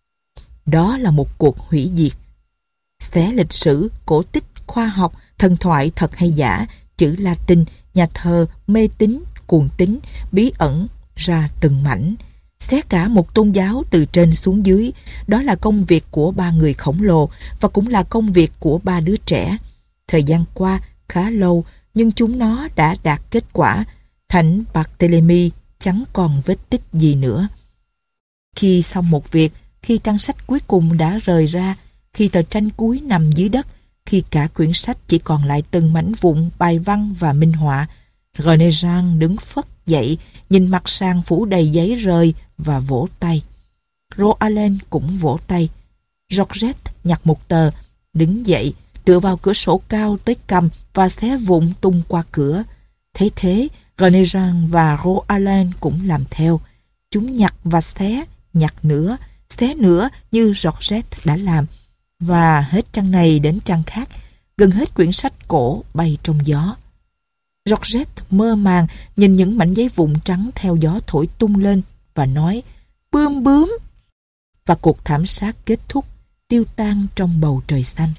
Đó là một cuộc hủy diệt. Xé lịch sử, cổ tích, khoa học, thần thoại thật hay giả, chữ Latin, nhà thơ, mê tín, cuồng tín, bí ẩn ra từng mảnh. Xé cả một tôn giáo từ trên xuống dưới. Đó là công việc của ba người khổng lồ và cũng là công việc của ba đứa trẻ. Thời gian qua khá lâu, nhưng chúng nó đã đạt kết quả. Thánh Barthélemy chẳng còn vết tích gì nữa. Khi xong một việc, khi trang sách cuối cùng đã rời ra, khi tờ tranh cuối nằm dưới đất, khi cả quyển sách chỉ còn lại từng mảnh vụn bài văn và minh họa, René Jean đứng phất dậy, nhìn mặt sàn phủ đầy giấy rời và vỗ tay. Roalen cũng vỗ tay. Georgette nhặt một tờ, đứng dậy, tựa vào cửa sổ cao tới cằm và xé vụn tung qua cửa. Thấy thế, René Jean và Roalen cũng làm theo. Chúng nhặt và xé, nhặt nữa, xé nữa như Georgette đã làm. Và hết trang này đến trang khác, gần hết quyển sách cổ bay trong gió. Georgette mơ màng nhìn những mảnh giấy vụn trắng theo gió thổi tung lên và nói bướm bướm. Và cuộc thảm sát kết thúc, tiêu tan trong bầu trời xanh.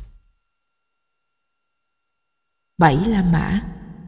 Bảy La Mã.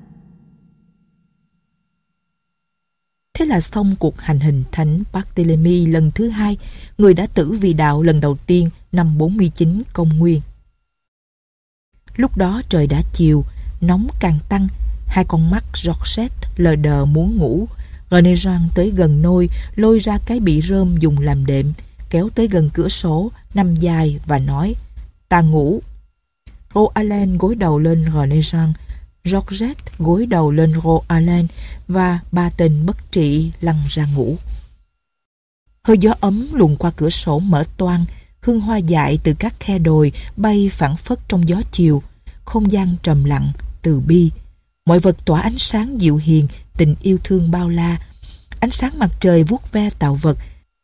Thế là xong cuộc hành hình thánh Barthélemy lần thứ hai, người đã tử vì đạo lần đầu tiên năm bốn mươi chín công nguyên. Lúc đó trời đã chiều, nóng càng tăng, hai con mắt Georgette lờ đờ muốn ngủ. René Jean tới gần nôi, lôi ra cái bị rơm dùng làm đệm, kéo tới gần cửa sổ, nằm dài và nói ta ngủ. Roalen gối đầu lên René Jean, Georgette gối đầu lên Roalen và ba tên bất trị lăn ra ngủ. Hơi gió ấm luồn qua cửa sổ mở toang, hương hoa dại từ các khe đồi bay phảng phất trong gió chiều. Không gian trầm lặng, từ bi. Mọi vật tỏa ánh sáng dịu hiền, tình yêu thương bao la. Ánh sáng mặt trời vuốt ve tạo vật.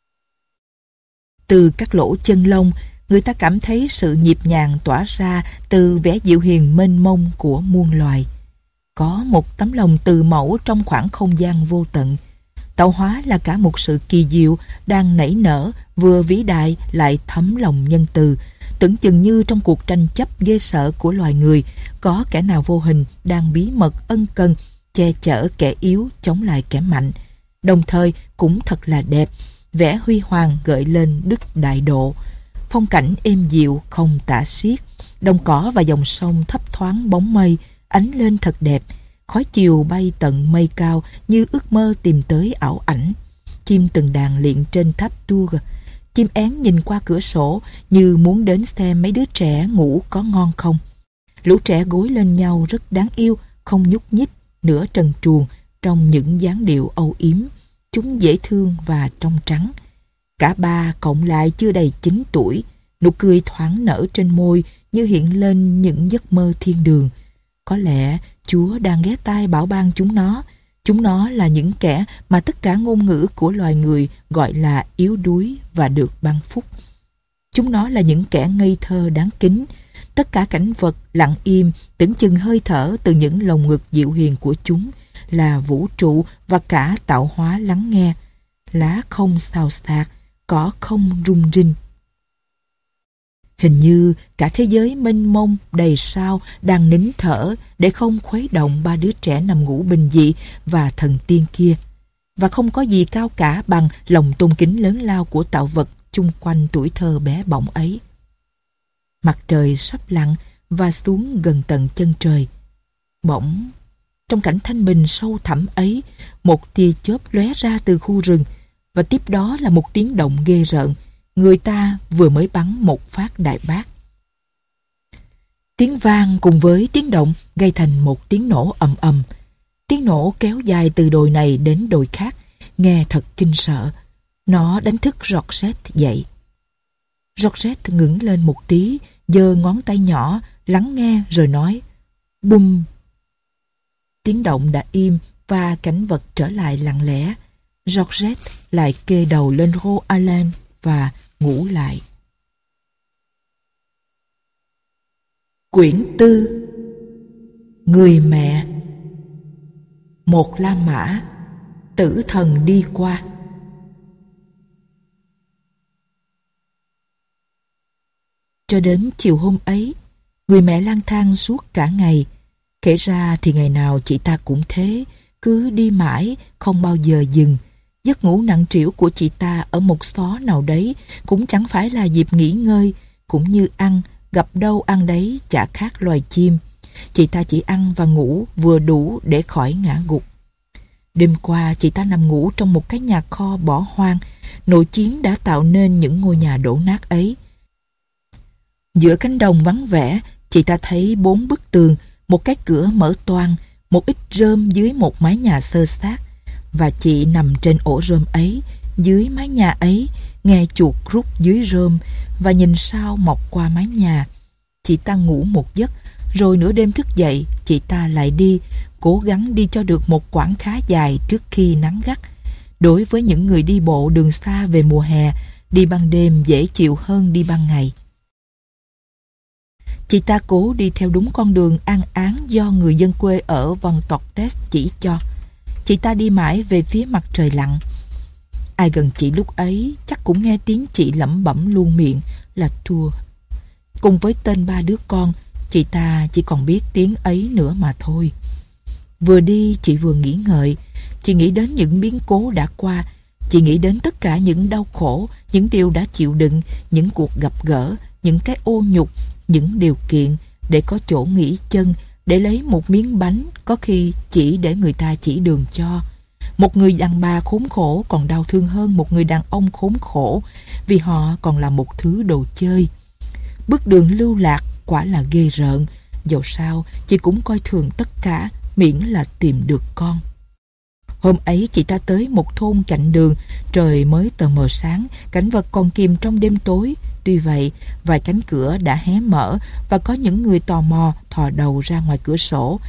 Từ các lỗ chân lông, người ta cảm thấy sự nhịp nhàng tỏa ra từ vẻ dịu hiền mênh mông của muôn loài. Có một tấm lòng từ mẫu trong khoảng không gian vô tận. Tạo hóa là cả một sự kỳ diệu đang nảy nở, vừa vĩ đại lại thấm lòng nhân từ. Tưởng chừng như trong cuộc tranh chấp ghê sợ của loài người, có kẻ nào vô hình đang bí mật ân cần, che chở kẻ yếu chống lại kẻ mạnh. Đồng thời cũng thật là đẹp, vẻ huy hoàng gợi lên đức đại độ. Phong cảnh êm dịu không tả xiết, đồng cỏ và dòng sông thấp thoáng bóng mây, ánh lên thật đẹp. Khói chiều bay tận mây cao như ước mơ tìm tới ảo ảnh. Chim từng đàn liệng trên tháp Tour. Chim én nhìn qua cửa sổ như muốn đến xem mấy đứa trẻ ngủ có ngon không. Lũ trẻ gối lên nhau rất đáng yêu, không nhúc nhích, nửa trần truồng trong những dáng điệu âu yếm. Chúng dễ thương và trong trắng. Cả ba cộng lại chưa đầy chín tuổi, nụ cười thoáng nở trên môi như hiện lên những giấc mơ thiên đường. Có lẽ Chúa đang ghé tai bảo ban chúng nó. Chúng nó là những kẻ mà tất cả ngôn ngữ của loài người gọi là yếu đuối và được ban phúc. Chúng nó là những kẻ ngây thơ đáng kính. Tất cả cảnh vật lặng im, tưởng chừng hơi thở từ những lồng ngực dịu hiền của chúng là vũ trụ và cả tạo hóa lắng nghe. Lá không xào xạc, cỏ không rung rinh. Hình như cả thế giới mênh mông đầy sao đang nín thở để không khuấy động ba đứa trẻ nằm ngủ bình dị và thần tiên kia. Và không có gì cao cả bằng lòng tôn kính lớn lao của tạo vật chung quanh tuổi thơ bé bỏng ấy. Mặt trời sắp lặn và xuống gần tận chân trời. Bỗng, trong cảnh thanh bình sâu thẳm ấy, một tia chớp lóe ra từ khu rừng, và tiếp đó là một tiếng động ghê rợn. Người ta vừa mới bắn một phát đại bác. Tiếng vang cùng với tiếng động gây thành một tiếng nổ ầm ầm. Tiếng nổ kéo dài từ đồi này đến đồi khác, nghe thật kinh sợ. Nó đánh thức Georgette dậy. Georgette ngẩng lên một tí, giơ ngón tay nhỏ, lắng nghe rồi nói: bum. Tiếng động đã im và cảnh vật trở lại lặng lẽ. Georgette lại kê đầu lên Rose Allen và ngủ lại. Quyển tư. Người mẹ. Một La Mã. Tử thần đi qua. Cho đến chiều hôm ấy, người mẹ lang thang suốt cả ngày. Kể ra thì ngày nào chị ta cũng thế, cứ đi mãi, không bao giờ dừng. Giấc ngủ nặng trĩu của chị ta ở một xó nào đấy cũng chẳng phải là dịp nghỉ ngơi, cũng như ăn, gặp đâu ăn đấy chả khác loài chim. Chị ta chỉ ăn và ngủ vừa đủ để khỏi ngã gục. Đêm qua chị ta nằm ngủ trong một cái nhà kho bỏ hoang. Nội chiến đã tạo nên những ngôi nhà đổ nát ấy. Giữa cánh đồng vắng vẻ, chị ta thấy bốn bức tường, một cái cửa mở toang, một ít rơm dưới một mái nhà xơ xác. Và chị nằm trên ổ rơm ấy, dưới mái nhà ấy, nghe chuột rút dưới rơm và nhìn sao mọc qua mái nhà. Chị ta ngủ một giấc, rồi nửa đêm thức dậy, chị ta lại đi, cố gắng đi cho được một quãng khá dài trước khi nắng gắt. Đối với những người đi bộ đường xa về mùa hè, đi ban đêm dễ chịu hơn đi ban ngày. Chị ta cố đi theo đúng con đường an áng do người dân quê ở Von Tortes chỉ cho. Chị ta đi mãi về phía mặt trời lặn. Ai gần chị lúc ấy chắc cũng nghe tiếng chị lẩm bẩm luôn miệng là Tour. Cùng với tên ba đứa con, chị ta chỉ còn biết tiếng ấy nữa mà thôi. Vừa đi chị vừa nghĩ ngợi. Chị nghĩ đến những biến cố đã qua. Chị nghĩ đến tất cả những đau khổ, những điều đã chịu đựng, những cuộc gặp gỡ, những cái ô nhục, những điều kiện để có chỗ nghỉ chân, để lấy một miếng bánh, có khi chỉ để người ta chỉ đường cho. Một người đàn bà khốn khổ còn đau thương hơn một người đàn ông khốn khổ, vì họ còn là một thứ đồ chơi. Bước đường lưu lạc quả là ghê rợn. Dẫu sao chị cũng coi thường tất cả, miễn là tìm được con. Hôm ấy chị ta tới một thôn cạnh đường, trời mới tờ mờ sáng, cảnh vật còn kìm trong đêm tối. Tuy vậy, vài cánh cửa đã hé mở và có những người tò mò thò đầu ra ngoài cửa sổ.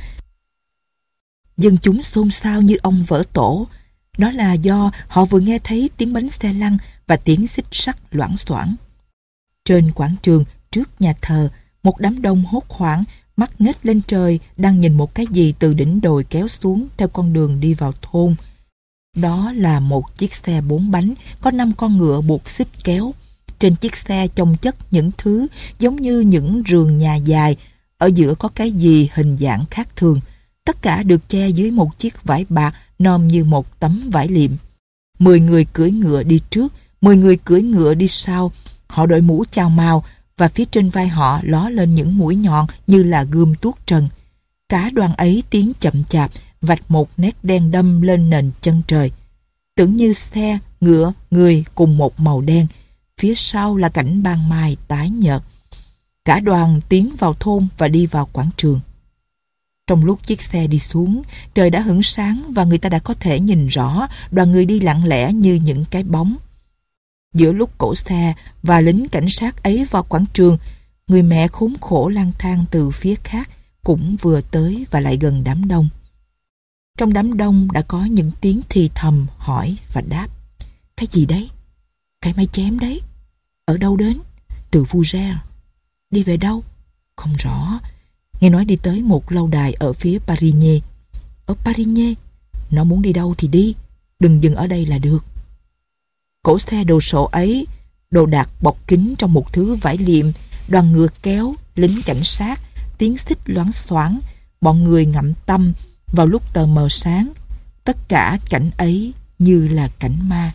Dân chúng xôn xao như ong vỡ tổ. Đó là do họ vừa nghe thấy tiếng bánh xe lăn và tiếng xích sắt loảng xoảng. Trên quảng trường trước nhà thờ, một đám đông hốt hoảng, mắt nghếch lên trời, đang nhìn một cái gì từ đỉnh đồi kéo xuống theo con đường đi vào thôn. Đó là một chiếc xe bốn bánh có năm con ngựa buộc xích kéo. Trên chiếc xe chồng chất những thứ giống như những rường nhà dài, ở giữa có cái gì hình dạng khác thường. Tất cả được che dưới một chiếc vải bạc nôm như một tấm vải liệm. Mười người cưỡi ngựa đi trước, mười người cưỡi ngựa đi sau. Họ đội mũ chào mào và phía trên vai họ ló lên những mũi nhọn như là gươm tuốt trần. Cả đoàn ấy tiến chậm chạp, vạch một nét đen đâm lên nền chân trời. Tưởng như xe, ngựa, người cùng một màu đen. Phía sau là cảnh ban mai tái nhợt. Cả đoàn tiến vào thôn và đi vào quảng trường. Trong lúc chiếc xe đi xuống, trời đã hửng sáng và người ta đã có thể nhìn rõ đoàn người đi lặng lẽ như những cái bóng. Giữa lúc cỗ xe và lính cảnh sát ấy vào quảng trường, người mẹ khốn khổ lang thang từ phía khác cũng vừa tới và lại gần đám đông. Trong đám đông đã có những tiếng thì thầm hỏi và đáp. Cái gì đấy? Cái máy chém đấy. Ở đâu đến? Từ Fougères. Đi về đâu? Không rõ. Nghe nói đi tới một lâu đài ở phía Parigny. Ở Parigny? Nó muốn đi đâu thì đi, đừng dừng ở đây là được. Cỗ xe đồ sộ ấy, đồ đạc bọc kín trong một thứ vải liệm, đoàn ngựa kéo, lính cảnh sát, tiếng xích loáng xoảng, bọn người ngậm tâm vào lúc tờ mờ sáng. Tất cả cảnh ấy như là cảnh ma.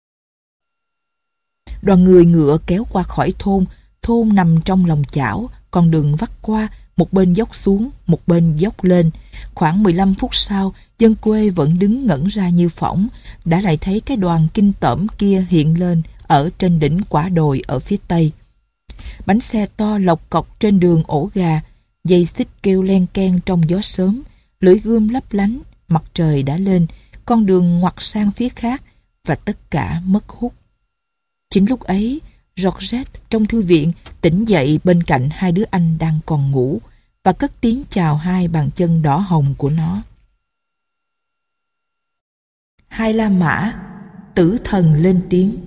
Đoàn người ngựa kéo qua khỏi thôn. Thôn nằm trong lòng chảo, con đường vắt qua, một bên dốc xuống, một bên dốc lên. Khoảng mười lăm phút sau, dân quê vẫn đứng ngẩn ra như phỏng, đã lại thấy cái đoàn kinh tởm kia hiện lên ở trên đỉnh quả đồi ở phía tây. Bánh xe to lộc cọc trên đường ổ gà, dây xích kêu len keng trong gió sớm, lưỡi gươm lấp lánh, mặt trời đã lên, con đường ngoặt sang phía khác và tất cả mất hút. Chính lúc ấy, Georgette trong thư viện tỉnh dậy bên cạnh hai đứa anh đang còn ngủ và cất tiếng chào hai bàn chân đỏ hồng của nó. Hai La Mã, tử thần lên tiếng.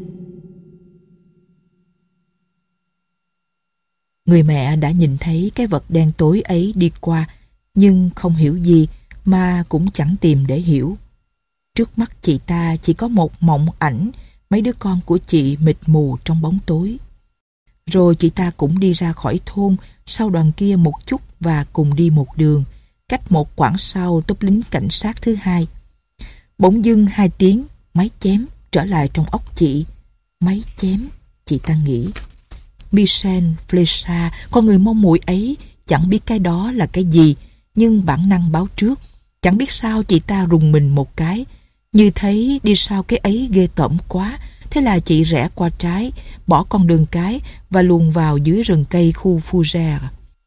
Người mẹ đã nhìn thấy cái vật đen tối ấy đi qua, nhưng không hiểu gì mà cũng chẳng tìm để hiểu. Trước mắt chị ta chỉ có một mộng ảnh mấy đứa con của chị mịt mù trong bóng tối. Rồi chị ta cũng đi ra khỏi thôn sau đoàn kia một chút và cùng đi một đường, cách một quãng sau tốp lính cảnh sát thứ hai. Bỗng dưng hai tiếng máy chém trở lại trong óc chị. Máy chém, chị ta nghĩ. Michel Flecha, con người mong muội ấy, chẳng biết cái đó là cái gì, nhưng bản năng báo trước. Chẳng biết sao chị ta rùng mình một cái, như thấy đi sau cái ấy ghê tởm quá. Thế là chị rẽ qua trái, bỏ con đường cái và luồn vào dưới rừng cây khu Fougères.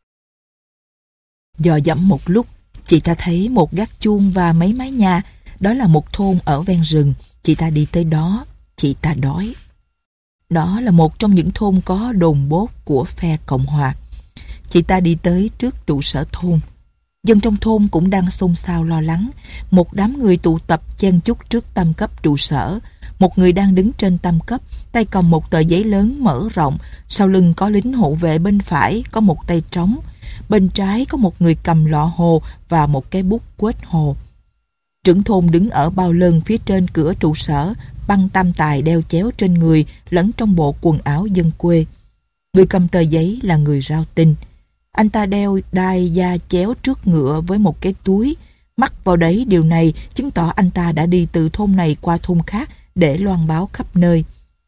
Dò dẫm một lúc, chị ta thấy một gác chuông và mấy mái nhà. Đó là một thôn ở ven rừng. Chị ta đi tới đó, chị ta đói. Đó là một trong những thôn có đồn bốt của phe Cộng Hòa. Chị ta đi tới trước trụ sở thôn. Dân trong thôn cũng đang xôn xao lo lắng. Một đám người tụ tập chen chúc trước tam cấp trụ sở. Một người đang đứng trên tam cấp, tay cầm một tờ giấy lớn mở rộng. Sau lưng có lính hộ vệ, bên phải có một tay trống. Bên trái có một người cầm lọ hồ và một cái bút quết hồ. Trưởng thôn đứng ở bao lơn phía trên cửa trụ sở, băng tam tài đeo chéo trên người lẫn trong bộ quần áo dân quê. Người cầm tờ giấy là người rao tin. Anh ta đeo đai da chéo trước ngựa với một cái túi. Mắc vào đấy điều này chứng tỏ anh ta đã đi từ thôn này qua thôn khác để loan báo khắp nơi.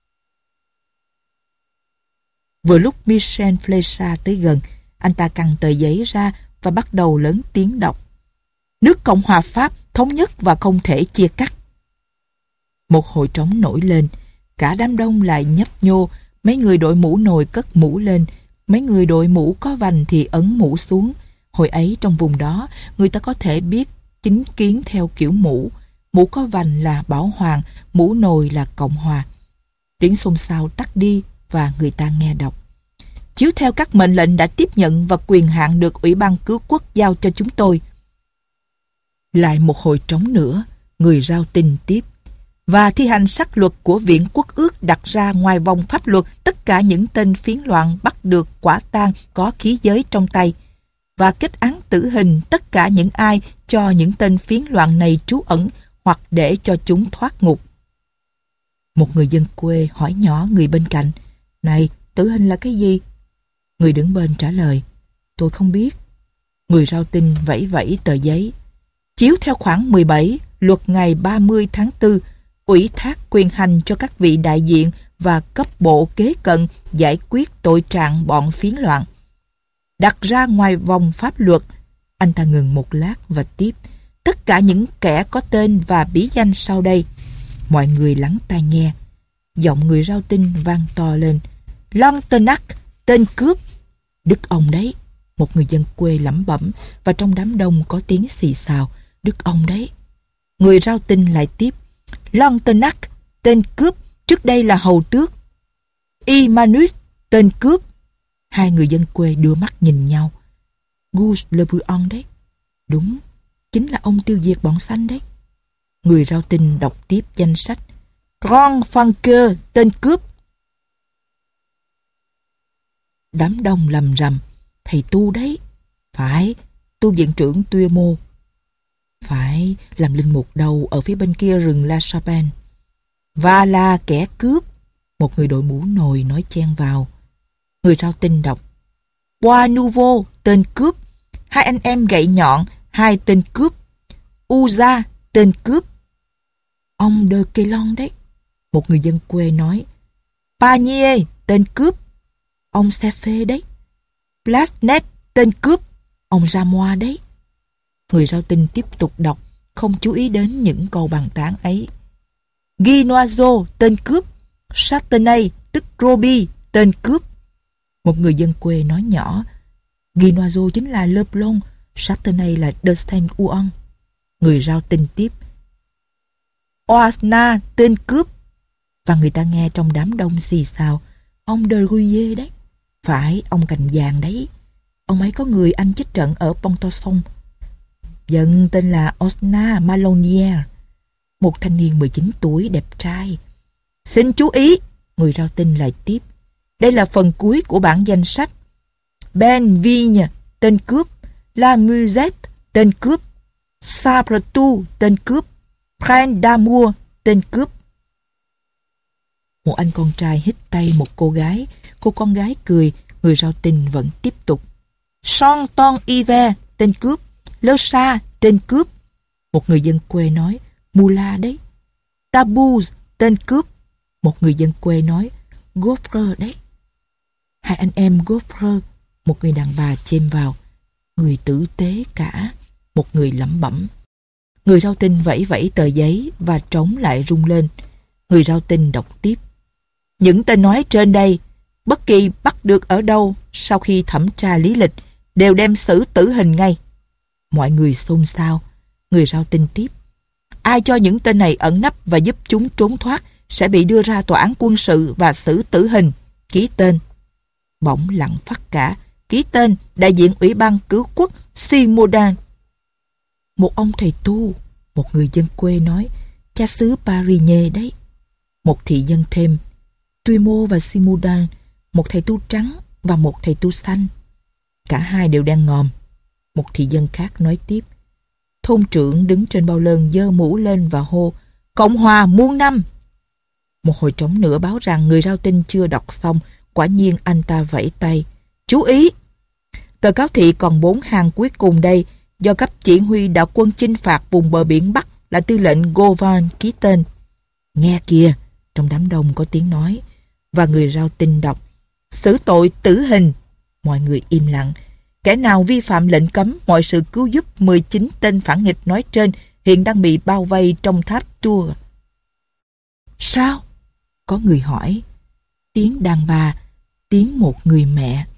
Vừa lúc Michel Flecha tới gần, anh ta căng tờ giấy ra và bắt đầu lớn tiếng đọc. Nước Cộng hòa Pháp thống nhất và không thể chia cắt. Một hồi trống nổi lên, cả đám đông lại nhấp nhô, mấy người đội mũ nồi cất mũ lên, mấy người đội mũ có vành thì ấn mũ xuống. Hồi ấy trong vùng đó, người ta có thể biết chính kiến theo kiểu mũ. mũ có vành là Bảo Hoàng, mũ nồi là Cộng Hòa. Tiếng xôn xao tắt đi và người ta nghe đọc. Chiếu theo các mệnh lệnh đã tiếp nhận và quyền hạn được Ủy ban Cứu Quốc giao cho chúng tôi. Lại một hồi trống nữa, người rao tin tiếp. Và thi hành sắc luật của Viện Quốc ước đặt ra ngoài vòng pháp luật tất cả những tên phiến loạn bắt được quả tang có khí giới trong tay, và kết án tử hình tất cả những ai cho những tên phiến loạn này trú ẩn hoặc để cho chúng thoát ngục. Một người dân quê hỏi nhỏ người bên cạnh, này, tử hình là cái gì? Người đứng bên trả lời, tôi không biết. Người rao tin vẫy vẫy tờ giấy. Chiếu theo khoản mười bảy, luật ngày ba mươi tháng tư, ủy thác quyền hành cho các vị đại diện và cấp bộ kế cận giải quyết tội trạng bọn phiến loạn. Đặt ra ngoài vòng pháp luật, anh ta ngừng một lát và tiếp, tất cả những kẻ có tên và bí danh sau đây. Mọi người lắng tai nghe. Giọng người rao tin vang to lên, Lontonac, tên cướp. Đức ông đấy. Một người dân quê lẩm bẩm, và trong đám đông có tiếng xì xào, Đức ông đấy. Người rao tin lại tiếp, Lontonac, tên cướp, trước đây là hầu tước. Imanus, tên cướp. Hai người dân quê đưa mắt nhìn nhau. Gus Le Bruyon đấy. Đúng, chính là ông tiêu diệt bọn xanh đấy. Người rao tin đọc tiếp danh sách. Grand Francoeur, tên cướp. Đám đông lầm rầm. Thầy tu đấy. Phải, tu viện trưởng Tuyê Mô. Phải, làm linh mục đầu ở phía bên kia rừng La Chapelle. Và là kẻ cướp. Một người đội mũ nồi nói chen vào. Người rao tin đọc. Bois Nouveau, tên cướp. Hai anh em gậy nhọn, hai tên cướp. Uza, tên cướp. Ông De Kelon đấy. Một người dân quê nói. Panier, tên cướp. Ông Sefe đấy. Plasnet, tên cướp. Ông Ramois đấy. Người rao tin tiếp tục đọc, không chú ý đến những câu bàn tán ấy. Guy Noiseau, tên cướp. Châtenay, tức Roby, tên cướp. Một người dân quê nói nhỏ. Guy Noiseau chính là Le Blond, Châtenay là de Saint-Ouen. Người rao tin tiếp. Oasna, tên cướp. Và người ta nghe trong đám đông xì xào. Ông de Ruyer đấy. Phải, ông cành vàng đấy. Ông ấy có người anh chết trận ở Pontorson. Dân tên là Osna Malonière. Một thanh niên mười chín tuổi đẹp trai. Xin chú ý, người rao tin lại tiếp. Đây là phần cuối của bản danh sách. Ben Vigne, tên cướp. La Musette, tên cướp. Sabretou, tên cướp. Prince d'Amour, tên cướp. Một anh con trai hít tay một cô gái. Cô con gái cười. Người rao tin vẫn tiếp tục. Chanton Hiver, tên cướp. Le Chat, tên cướp. Một người dân quê nói. Mula đấy. Tabous, tên cướp. Một người dân quê nói. Gaufreur đấy. Hai anh em Gaufreur. Một người đàn bà chêm vào. Người tử tế cả. Một người lẩm bẩm. Người rao tin vẫy vẫy tờ giấy và trống lại rung lên. Người rao tin đọc tiếp. Những tên nói trên đây, bất kỳ bắt được ở đâu sau khi thẩm tra lý lịch đều đem xử tử hình ngay. Mọi người xôn xao. Người rao tin tiếp. Ai cho những tên này ẩn nấp và giúp chúng trốn thoát sẽ bị đưa ra tòa án quân sự và xử tử hình. Ký tên. Bỗng lặng phát cả. Ký tên đại diện Ủy ban Cứu Quốc Simodan. Một ông thầy tu. Một người dân quê nói. Cha xứ Parigné đấy. Một thị dân thêm. Tuyê Mô và Simodan. Một thầy tu trắng và một thầy tu xanh. Cả hai đều đang ngòm. Một thị dân khác nói tiếp. Thôn trưởng đứng trên bao lơn giơ mũ lên và hô. Cộng hòa muôn năm. Một hồi trống nữa báo rằng người rao tin chưa đọc xong. Quả nhiên anh ta vẫy tay. Chú ý! Tờ cáo thị còn bốn hàng cuối cùng đây, do cấp chỉ huy đạo quân chinh phạt vùng bờ biển Bắc là tư lệnh Govan ký tên. Nghe kìa! Trong đám đông có tiếng nói. Và người rao tin đọc. Xử tội tử hình. Mọi người im lặng. Kẻ nào vi phạm lệnh cấm mọi sự cứu giúp mười chín tên phản nghịch nói trên hiện đang bị bao vây trong tháp Tours. Sao? Có người hỏi. Tiếng đàn bà, tiếng một người mẹ.